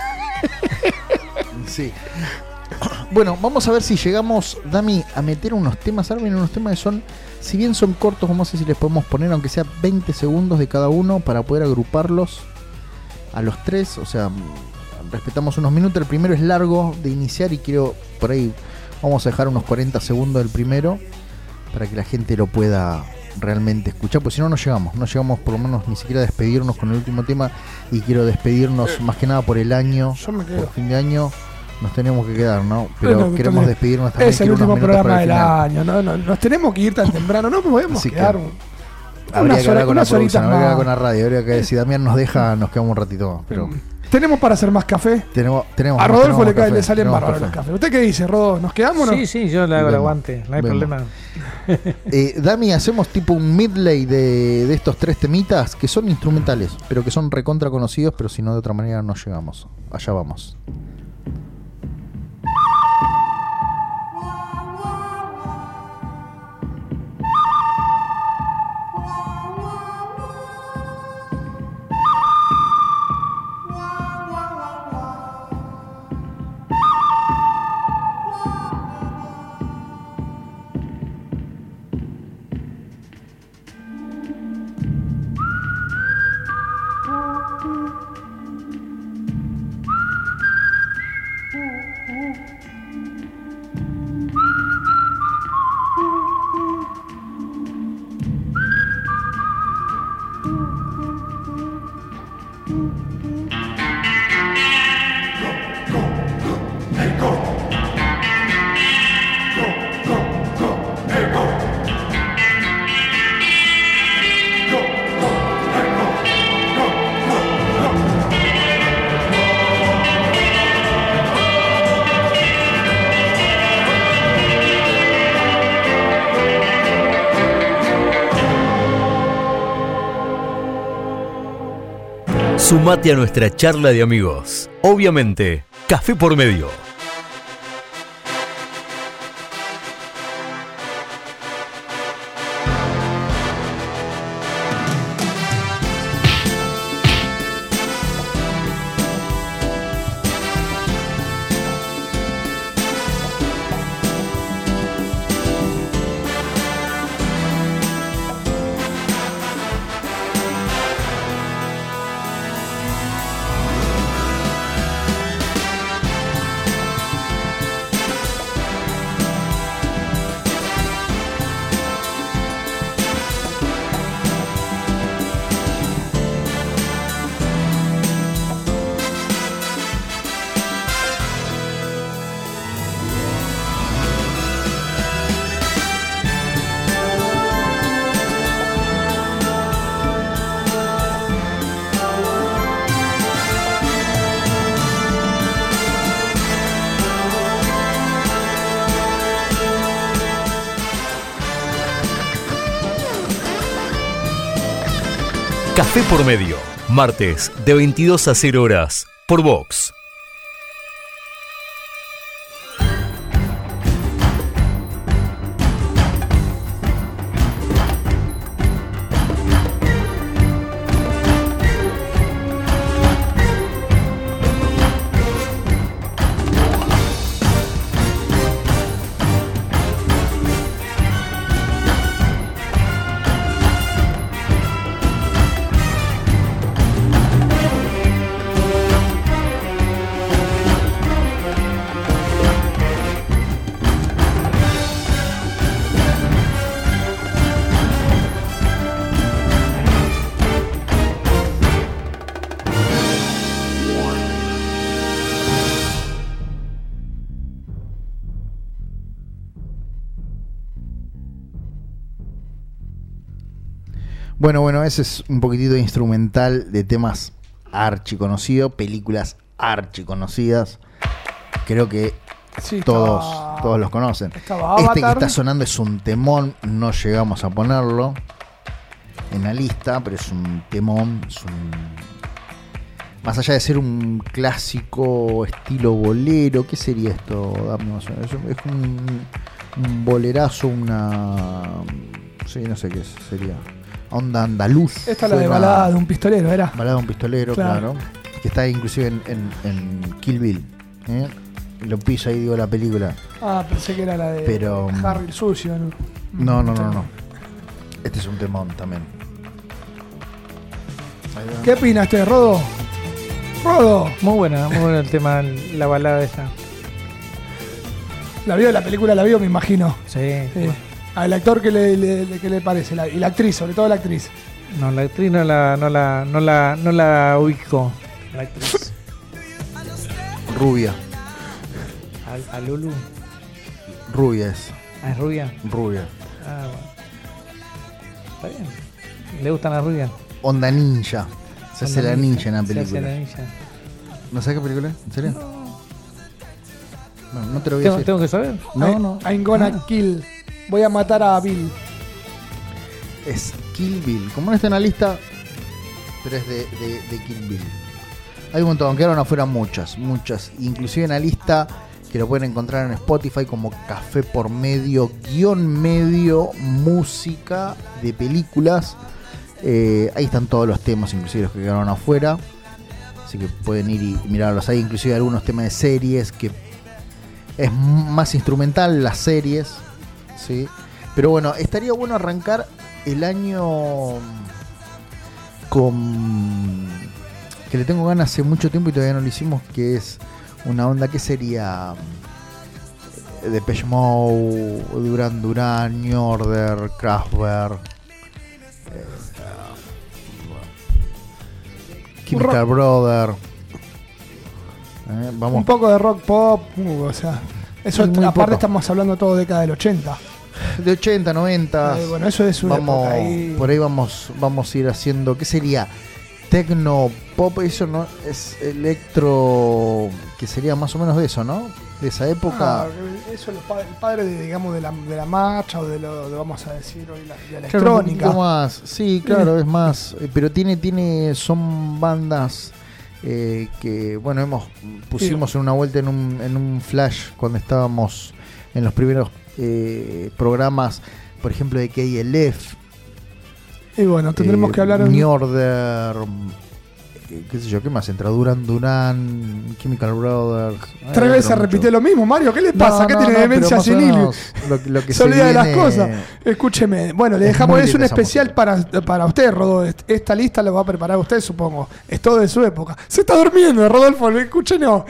Sí. Bueno, vamos a ver si llegamos, Dami, a meter unos temas. Ahora vienen unos temas que son, si bien son cortos, no sé si les podemos poner, aunque sea 20 segundos de cada uno, para poder agruparlos a los tres. O sea, respetamos unos minutos. El primero es largo de iniciar y quiero, por ahí, vamos a dejar unos 40 segundos del primero para que la gente lo pueda realmente escuchar, pues si no, no llegamos por lo menos ni siquiera a despedirnos con el último tema. Y quiero despedirnos más que nada por el año, Yo me quedo. por fin de año. Nos tenemos que quedar, ¿no? Pero Bueno, queremos también. despedirnos también. Es el quiero unos último minutos programa del para el final. año. No, nos tenemos que ir tan temprano. No podemos Así que quedar Habría que hablar con la unas horitas producción, habría que hablar más. con la radio. Habría que si Damián nos deja, nos quedamos un ratito más. Pero ¿Tenemos para hacer más café? tenemos A Rodolfo tenemos café, le salen tenemos bárbaros los café. cafés. ¿Usted qué dice, Rodolfo? ¿Nos quedamos o no? Sí, yo le hago el Vemos, aguante, no hay vemos. problema. Dami, hacemos tipo un medley de estos tres temitas que son instrumentales, pero que son recontra conocidos, pero si no de otra manera no llegamos. Allá vamos. Sumate a nuestra charla de amigos. Obviamente, Café por Medio. Café por Medio, martes de 22 a 0 horas, por Vox. Bueno, ese es un poquitito de instrumental de temas archiconocidos, películas archiconocidas. Creo que Sí, todos los conocen. estaba Este que Avatar. está sonando es un temón, no llegamos a ponerlo en la lista, pero es un temón, más allá de ser un clásico estilo bolero, ¿qué sería esto? Dame más o menos. Es un bolerazo, sí, no sé qué sería. Onda andaluz. Esta es la de balada de un pistolero, ¿era? Balada de un pistolero, claro. Que está inclusive en Kill Bill. Lo piso ahí, digo, la película. Ah, pensé que era la de Pero, Harry el sucio, ¿no? No. Este es un temón también. ¿Qué opinas, Rodo? Rodo. Muy buena el tema, la balada esa. La vio, la película la vio, me imagino. Sí. Al actor, ¿qué le parece? Y la actriz, sobre todo la actriz. No, la actriz no la ubico. La actriz. Rubia. ¿A Lulu? Rubia es. ¿Ah, es rubia? Rubia. Ah, bueno. Está bien. ¿Le gustan las rubias? Onda ninja. Se hace la ninja en la película. Se hace la ninja. ¿No sabes qué película es? ¿En serio? No te lo voy a decir. ¿Tengo que saber? No. I'm gonna kill. Voy a matar a Bill. Es Kill Bill. Como no está en la lista, pero es de Kill Bill. Hay un montón, quedaron afuera muchas. Inclusive en la lista que lo pueden encontrar en Spotify como Café por Medio, _medio, música de películas. Ahí están todos los temas, inclusive los que quedaron afuera. Así que pueden ir y mirarlos. Hay inclusive algunos temas de series que es más instrumental, las series, ¿sí? Pero bueno, estaría bueno arrancar el año con... que le tengo ganas hace mucho tiempo y todavía no lo hicimos, que es una onda que sería Depeche Mode, Duran, New Order, Kraftwerk, Chemical Brother. Vamos. Un poco de rock pop, o sea, eso Muy aparte poco. estamos hablando todo de década del 80. De 80, 90. Bueno, eso es una Vamos, época ahí. por ahí vamos a ir haciendo. ¿Qué sería? Tecno pop, eso no es electro, que sería más o menos de eso, ¿no? De esa época. Eso es el padre de, digamos, de la marcha o de lo vamos a decir hoy, de la Claro, un electrónica. poquito más, sí, claro, es más, pero son bandas que, bueno, pusimos en una vuelta en un flash cuando estábamos en los primeros programas, por ejemplo, de KLF. Y bueno, tendremos que hablar New Order, qué sé yo, ¿qué más entra? Duran, Chemical Brothers. 3 veces repite lo mismo, Mario. ¿Qué le pasa? ¿Qué tiene demencia senil? Lo que se olvida de las viene- cosas. Escúcheme. Bueno, le Es dejamos muy eso un linda esa especial para usted, Rodolfo. Esta lista la va a preparar usted, supongo. Es todo de su época. Se está durmiendo, Rodolfo. Escúchenos.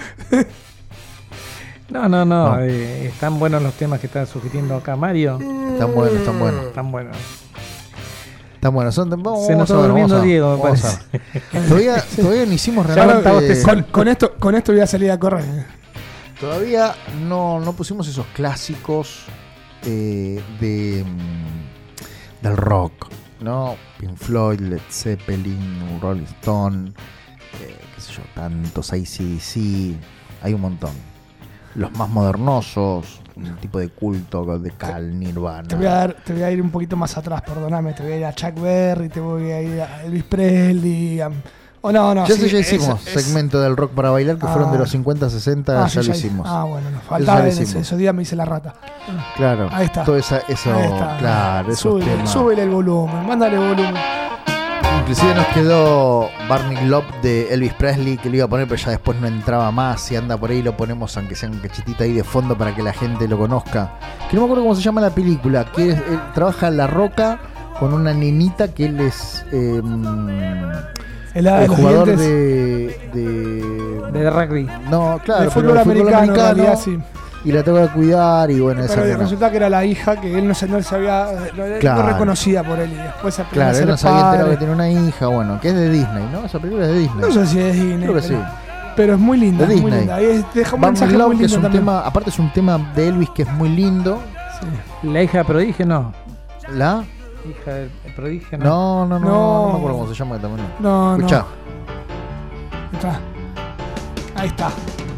No. Están buenos los temas que está sugiriendo acá Mario. Están buenos. Están buenos. Están buenos. Se nos está durmiendo Diego, me parece. Todavía no hicimos Ya realmente. lo estaba Con esto voy a salir a correr. Todavía no pusimos esos clásicos del rock, ¿no? Pink Floyd, Led Zeppelin, Rolling Stone, qué sé yo, tantos AC/DC, hay un montón. Los más modernosos, un tipo de culto de Cal, Nirvana. Te voy a ir un poquito más atrás, perdóname. Te voy a ir a Chuck Berry, te voy a ir a Elvis Presley. No. Ya es- hicimos segmento del rock para bailar que fueron de los 50, 60, ya sí, lo hicimos. Bueno, nos faltaba Eso en ya lo hicimos. esos días me hice la rata. Claro, Ahí está. todo eso, Ahí está. claro, esos temas. Súbele el volumen, mándale volumen. Inclusive nos quedó Burning Love de Elvis Presley, que lo iba a poner, pero ya después no entraba más. Si anda por ahí lo ponemos, aunque sea un cachetito ahí de fondo para que la gente lo conozca. Que no me acuerdo cómo se llama la película, que trabaja en La Roca con una nenita que él es el los jugador dientes. De rugby. No, claro, de fútbol pero americano, en realidad, sí. y la tengo que cuidar y bueno, esa Pero nena. resulta que era la hija que él no se había Claro. no reconocía por él y después aprendió a Claro, él ser no se había enterado padre. que tiene una hija, bueno, que es de Disney, ¿no? Esa película es de Disney. No sé si es Disney, Creo que sí. pero es muy linda, De es muy Disney. linda. Y deja un Burning mensaje Love, muy que es lindo un también. tema, aparte es un tema de Elvis que es muy lindo. La hija de prodigio, no. ¿La? Hija de prodigio, no. No me acuerdo cómo se llama también. No. Escuchá. Está. Ahí está.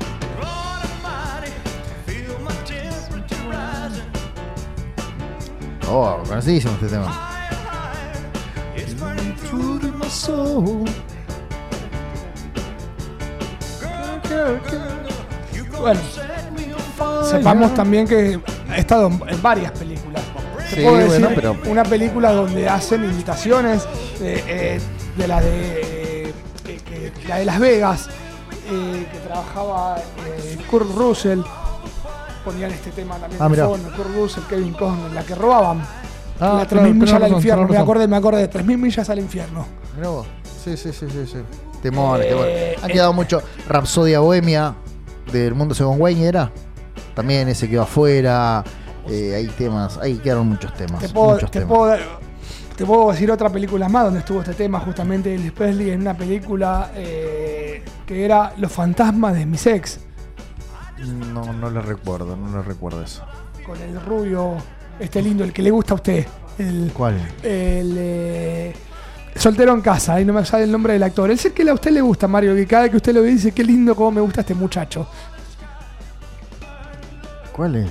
Oh, conocidísimo este tema. Bueno, sepamos también que ha estado en varias películas. Te Sí, puedo decir bueno, pero- una película donde hacen imitaciones de la de la de Las Vegas, que trabajaba Kurt Russell. Ponían este tema también de mirá. fondo, Kurt Russell, Kevin Costner, la que robaban. Ah, la 3.000 claro, millas tenés al razón, infierno, tenés me acordé de 3.000 millas al infierno. Mirá vos. Sí. Temor. Eh, Han quedado mucho. Rapsodia Bohemia del Mundo Según Wayne era. También ese quedó afuera. Hay temas, ahí quedaron muchos temas. Te muchos temas. puedo decir otra película más donde estuvo este tema, justamente Elvis Presley, en una película que era Los fantasmas de mis ex, No le recuerdo eso. con el rubio, lindo, el que le gusta a usted. ¿Cuál? Soltero en casa, ahí no me sale el nombre del actor. Es el que a usted le gusta, Mario, que cada vez que usted lo ve dice, qué lindo cómo me gusta este muchacho. ¿Cuál es?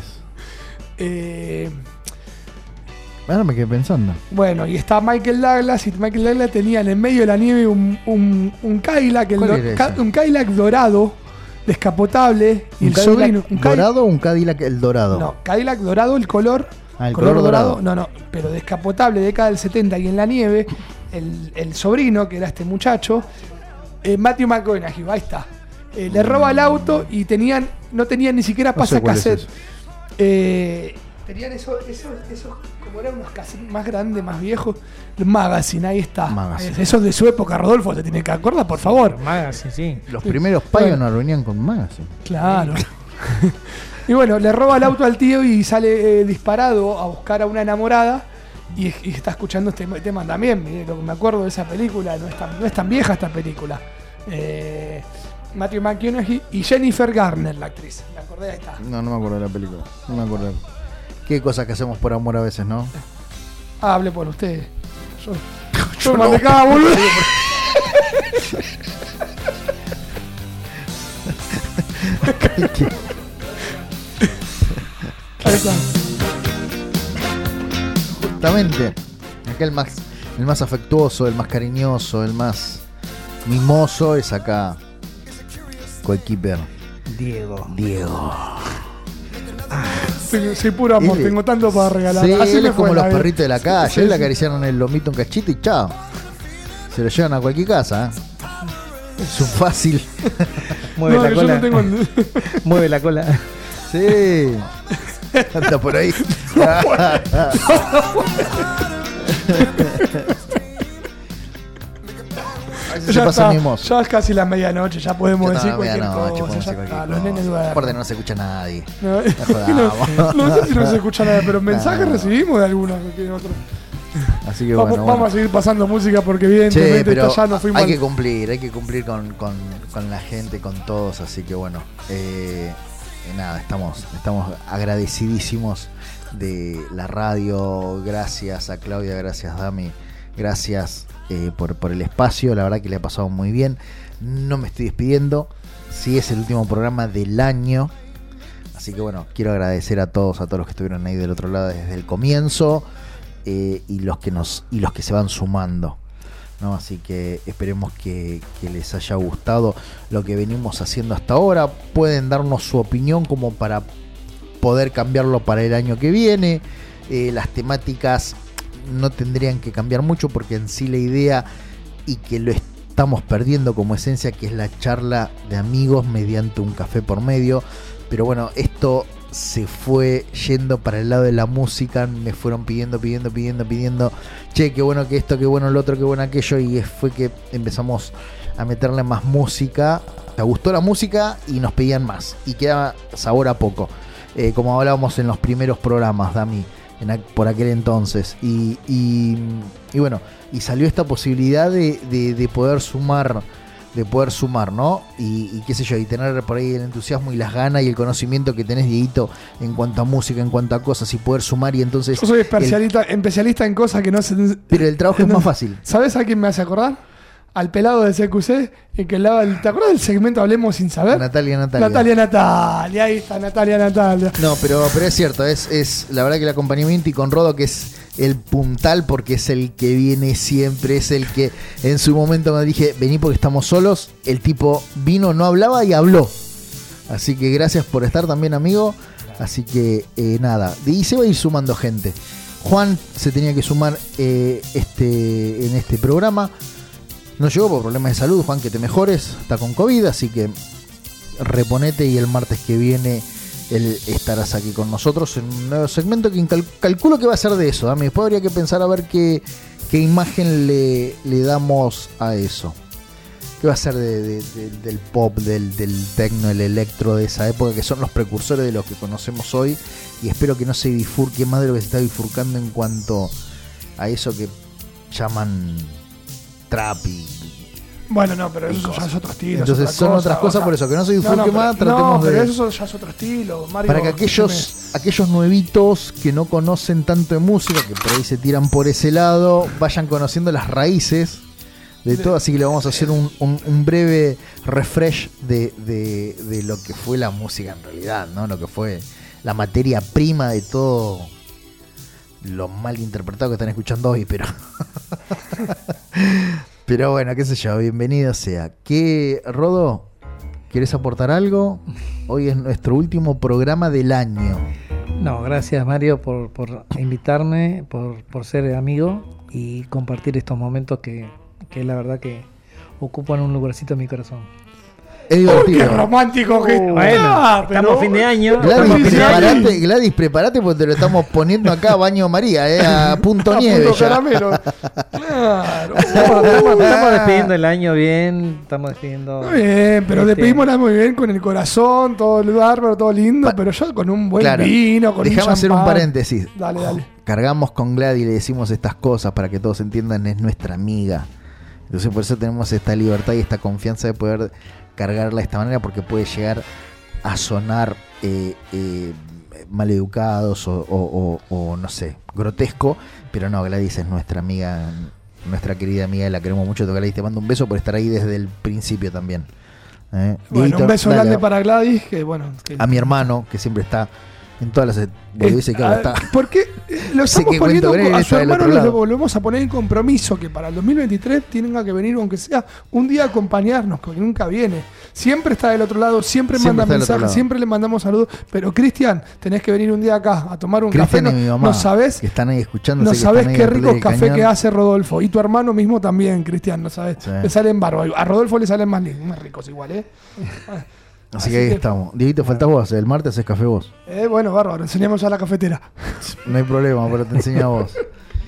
Ahora me quedé pensando. Bueno, y está Michael Douglas, y Michael Douglas tenía en el medio de la nieve un Cadillac, ¿Cuál era ese? un Cadillac dorado, descapotable, y ¿Un el Cadillac sobrino. dorado o un Cadillac el dorado? No, Cadillac dorado, el color. Ah, el color dorado. No, pero descapotable, década del 70 y en la nieve, el sobrino, que era este muchacho, Matthew McConaughey, ahí está. Le roba el auto y no tenían ni siquiera No sé cuál es pasacassette. ese. Tenían esos, como eran unos cassettes más grandes, más viejos, los Magazine, ahí está. Magazine. Esos de su época, Rodolfo, te tiene que acordar, por favor. Magazine, sí. Los primeros Pioneer venían con Magazine. Claro. Y bueno, le roba el auto al tío y sale disparado a buscar a una enamorada y está escuchando este tema también. Lo que me acuerdo de esa película, no es tan vieja esta película. Matthew McConaughey y Jennifer Garner, la actriz. ¿Me acordé? Ahí está. No me acuerdo de la película. No me acuerdo. Qué cosas que hacemos por amor a veces, ¿no? Hable por usted. Yo me mandé cada boludo. Ahí está. Justamente, acá el más afectuoso, el más cariñoso, el más mimoso es acá Coequiper Diego. Sí, puro amor, Él- tengo tanto para regalar. Sí, Así él me es fue como los la vida. perritos de la calle. Sí, Él le sí. acariciaron el lomito un cachito y chao. Se lo llevan a cualquier casa. Es un fácil. Mueve No, la yo cola. no tengo. Mueve la cola. Sí. Anda por ahí. A veces se Ya pasa está, mimoso. ya es casi la medianoche, ya podemos Ya decir está, cualquier medianoche, cosa. podemos Ya decir está, cualquier los nenes cosa. duermen. Aparte no se escucha nadie. No, jodamos. no sé si no se escucha nada, pero mensajes No. recibimos de algunos que otros. Así que Vamos, bueno, vamos bueno. a seguir pasando música porque Che, evidentemente pero ya nos fuimos. hay que cumplir con la gente, con todos, así que bueno, nada, estamos agradecidísimos de la radio, gracias a Claudia, gracias Dami, gracias por el espacio, la verdad que le ha pasado muy bien, no me estoy despidiendo, sí es el último programa del año, así que bueno, quiero agradecer a todos los que estuvieron ahí del otro lado desde el comienzo. Y los que se van sumando, ¿no? Así que esperemos que les haya gustado lo que venimos haciendo hasta ahora. Pueden darnos su opinión como para poder cambiarlo para el año que viene. Las temáticas no tendrían que cambiar mucho porque en sí la idea y que lo estamos perdiendo como esencia, que es la charla de amigos mediante un café por medio. Pero bueno, esto se fue yendo para el lado de la música, me fueron pidiendo, che, qué bueno que esto, qué bueno lo otro, qué bueno aquello, y fue que empezamos a meterle más música, me gustó la música y nos pedían más, y quedaba sabor a poco, como hablábamos en los primeros programas, Dami, por aquel entonces, y bueno, y salió esta posibilidad de poder sumar, ¿no? Y qué sé yo, y tener por ahí el entusiasmo y las ganas y el conocimiento que tenés, Dieguito, en cuanto a música, en cuanto a cosas, y poder sumar, y entonces... Yo soy especialista en cosas que no se. Pero el trabajo es más fácil. ¿Sabes a quién me hace acordar? Al pelado de CQC, el que hablaba. ¿Te acuerdas del segmento Hablemos sin saber? Natalia. Ahí está, Natalia. No, pero es cierto, es la verdad que el acompañamiento, y con Rodo, que es el puntal, porque es el que viene siempre, es el que en su momento me dije, vení porque estamos solos, el tipo vino, no hablaba y habló. Así que gracias por estar también, amigo. Así que nada, y se va a ir sumando gente. Juan se tenía que sumar en este programa. No llegó por problemas de salud, Juan, que te mejores, está con COVID, así que reponete, y el martes que viene estarás aquí con nosotros en un nuevo segmento que calculo que va a ser de eso. Después habría que pensar a ver qué imagen le damos a eso. ¿Qué va a ser del pop, del techno, el electro de esa época, que son los precursores de lo que conocemos hoy? Y espero que no se bifurque más de lo que se está bifurcando en cuanto a eso que llaman trap y... Bueno, no, pero eso ya es otro estilo. Entonces son otras cosas, por eso que no se bifurque más, tratemos de... pero eso ya es otro estilo, Mario. Para que aquellos nuevitos que no conocen tanto de música, que por ahí se tiran por ese lado, vayan conociendo las raíces de todo. Así que le vamos a hacer un breve refresh de lo que fue la música en realidad, ¿no? Lo que fue la materia prima de todo lo mal interpretado que están escuchando hoy, pero... Pero bueno, qué sé yo, bienvenido sea. ¿Qué, Rodo? ¿Quieres aportar algo? Hoy es nuestro último programa del año. No, gracias Mario por invitarme, por ser amigo y compartir estos momentos que la verdad que ocupan un lugarcito en mi corazón. Es divertido. ¡Qué romántico que Bueno, estamos a fin de año. Gladys, prepárate porque te lo estamos poniendo acá a baño María, a punto nieve. Punto Ya. caramelo. Claro. Estamos despidiendo el año bien, estamos despidiendo... Muy bien, pero despedimos muy bien con el corazón, todo el bárbaro, todo lindo, pero ya con un buen Claro. vino, con Déjame un hacer un champán. paréntesis. Dale. Cargamos con Gladys y le decimos estas cosas para que todos entiendan, es nuestra amiga. Entonces por eso tenemos esta libertad y esta confianza de poder cargarla de esta manera, porque puede llegar a sonar maleducados o no sé, grotesco, pero no, Gladys es nuestra amiga nuestra querida amiga, la queremos mucho, Gladys, te mando un beso por estar ahí desde el principio también. Bueno, Dieguito, un beso dale, grande para Gladys, que bueno. Que, a mi hermano, que siempre está en todas las boludeces que hago, está. ¿Por qué lo Sé estamos que poniendo cuento con él, a su está del hermano? otro Lo lado. volvemos a poner en compromiso que para el 2023 tenga que venir, aunque sea un día a acompañarnos, que nunca viene. Siempre está del otro lado, siempre Siempre manda está del otro mensajes, lado. siempre le mandamos saludos. Pero Cristian, tenés que venir un día acá a tomar un Cristian café. y mi mamá, No sabés, que están ahí escuchando. no sé que sabés están ahí qué al pie rico del café cañón. que hace Rodolfo. Y tu hermano mismo también, Cristian, no sabés. Sí. Le salen bárbaros. A Rodolfo le salen más ricos igual, ¿eh? Así que ahí estamos. Dieguito, faltás vos. El martes haces café vos. Bueno, bárbaro. Enseñamos a la cafetera. No hay problema, pero te enseño a vos.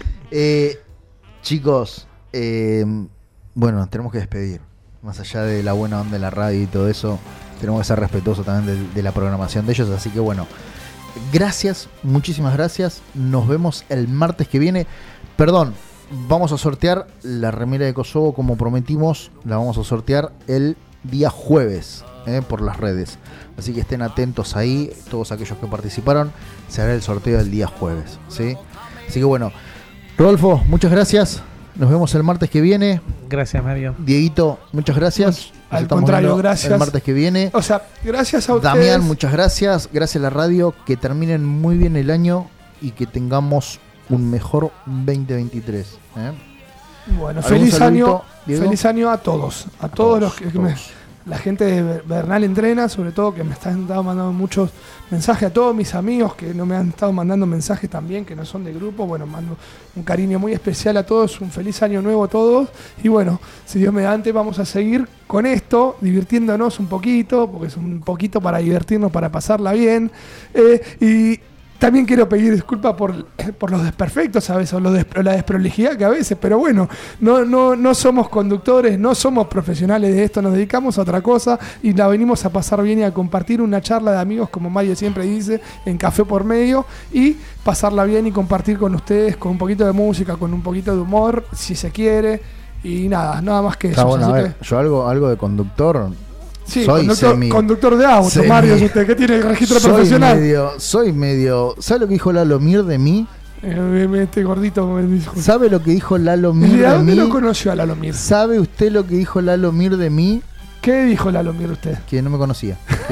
Chicos, bueno, tenemos que despedir. Más allá de la buena onda de la radio y todo eso, tenemos que ser respetuosos también de la programación de ellos. Así que bueno, gracias, muchísimas gracias. Nos vemos el martes que viene. Perdón, vamos a sortear la remera de Kosovo como prometimos. La vamos a sortear el día jueves por las redes. Así que estén atentos ahí, todos aquellos que participaron. Se hará el sorteo el día jueves, ¿sí? Así que bueno, Rodolfo, muchas gracias. Nos vemos el martes que viene. Gracias, Mario. Dieguito, muchas gracias. Nos Al estamos contrario, viendo gracias. el martes que viene. O sea, gracias a ustedes. Damián, muchas gracias. Gracias a la radio. Que terminen muy bien el año y que tengamos un mejor 2023. Bueno, ¿Algún feliz saludito, año, Diego? feliz año a todos los que todos. la gente de Bernal Entrena, sobre todo, que me están mandando muchos mensajes, a todos mis amigos que no me han estado mandando mensajes también, que no son de grupo. Bueno, mando un cariño muy especial a todos, un feliz año nuevo a todos. Y bueno, si Dios mediante, vamos a seguir con esto, divirtiéndonos un poquito, porque es un poquito para divertirnos, para pasarla bien. Y también quiero pedir disculpas por los desperfectos a veces, o la desprolijidad que a veces, pero bueno, no somos conductores, no somos profesionales de esto, nos dedicamos a otra cosa y la venimos a pasar bien y a compartir una charla de amigos, como Mario siempre dice, en Café por Medio, y pasarla bien y compartir con ustedes con un poquito de música, con un poquito de humor, si se quiere, y nada más que Está eso. bueno, Así a ver, que- yo algo de conductor. sí, soy conductor de auto, Mario, es usted que tiene el registro profesional. Soy medio. ¿Sabe lo que dijo Lalo Mir de mí? Este gordito me dijo. ¿Sabe lo que dijo Lalo Mir ¿De de dónde mí? lo conoció a Lalo Mir? ¿Sabe usted lo que dijo Lalo Mir de mí? ¿Qué dijo Lalo Mir usted? Que no me conocía.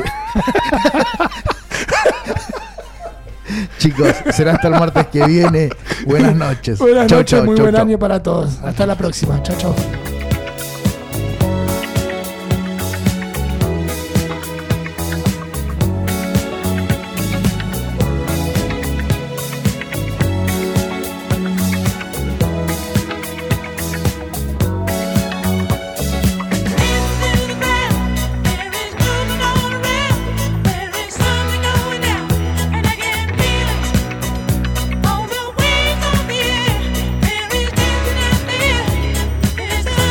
Chicos, será hasta el martes que viene. Buenas noches. Buenas Chau, noches, chau, muy chau, buen chau. año para todos. Hasta la próxima. Chao, chao. It's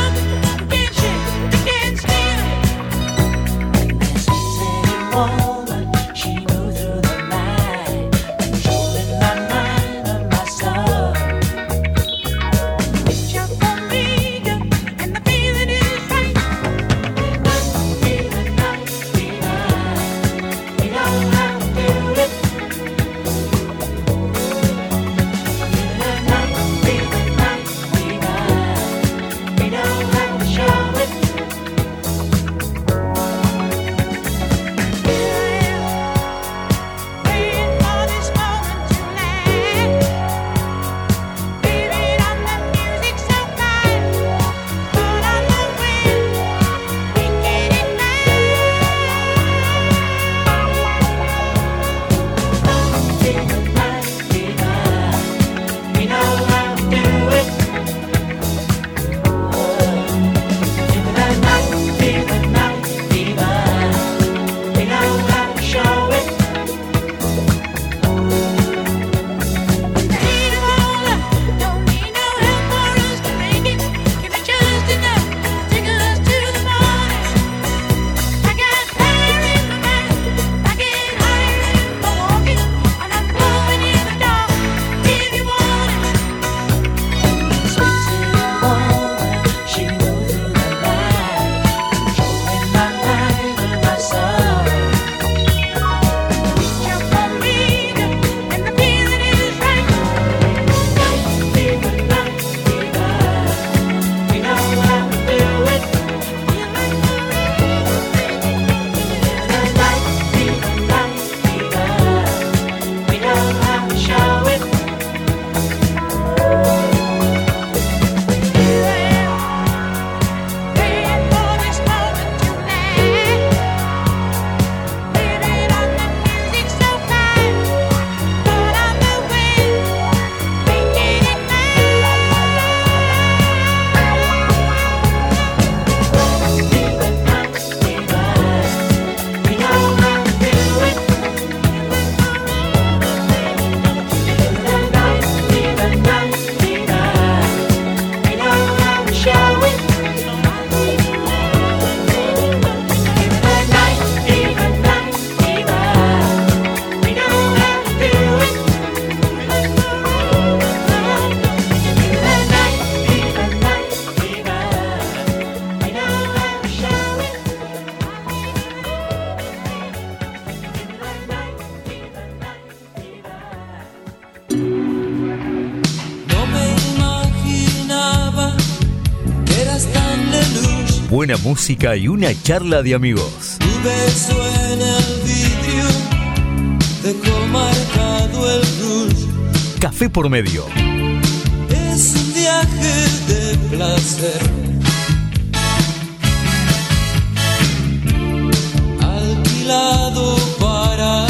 buena música y una charla de amigos. Tu beso en el vidrio dejó marcado el rouge. Café por medio. Es un viaje de placer. Alquilado para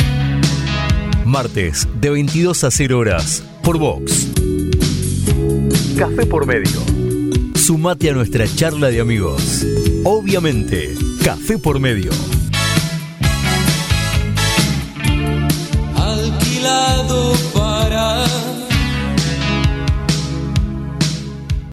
martes de 22 a 0 horas por Vox. Café por medio. Sumate a nuestra charla de amigos. Obviamente, Café por medio. alquilado para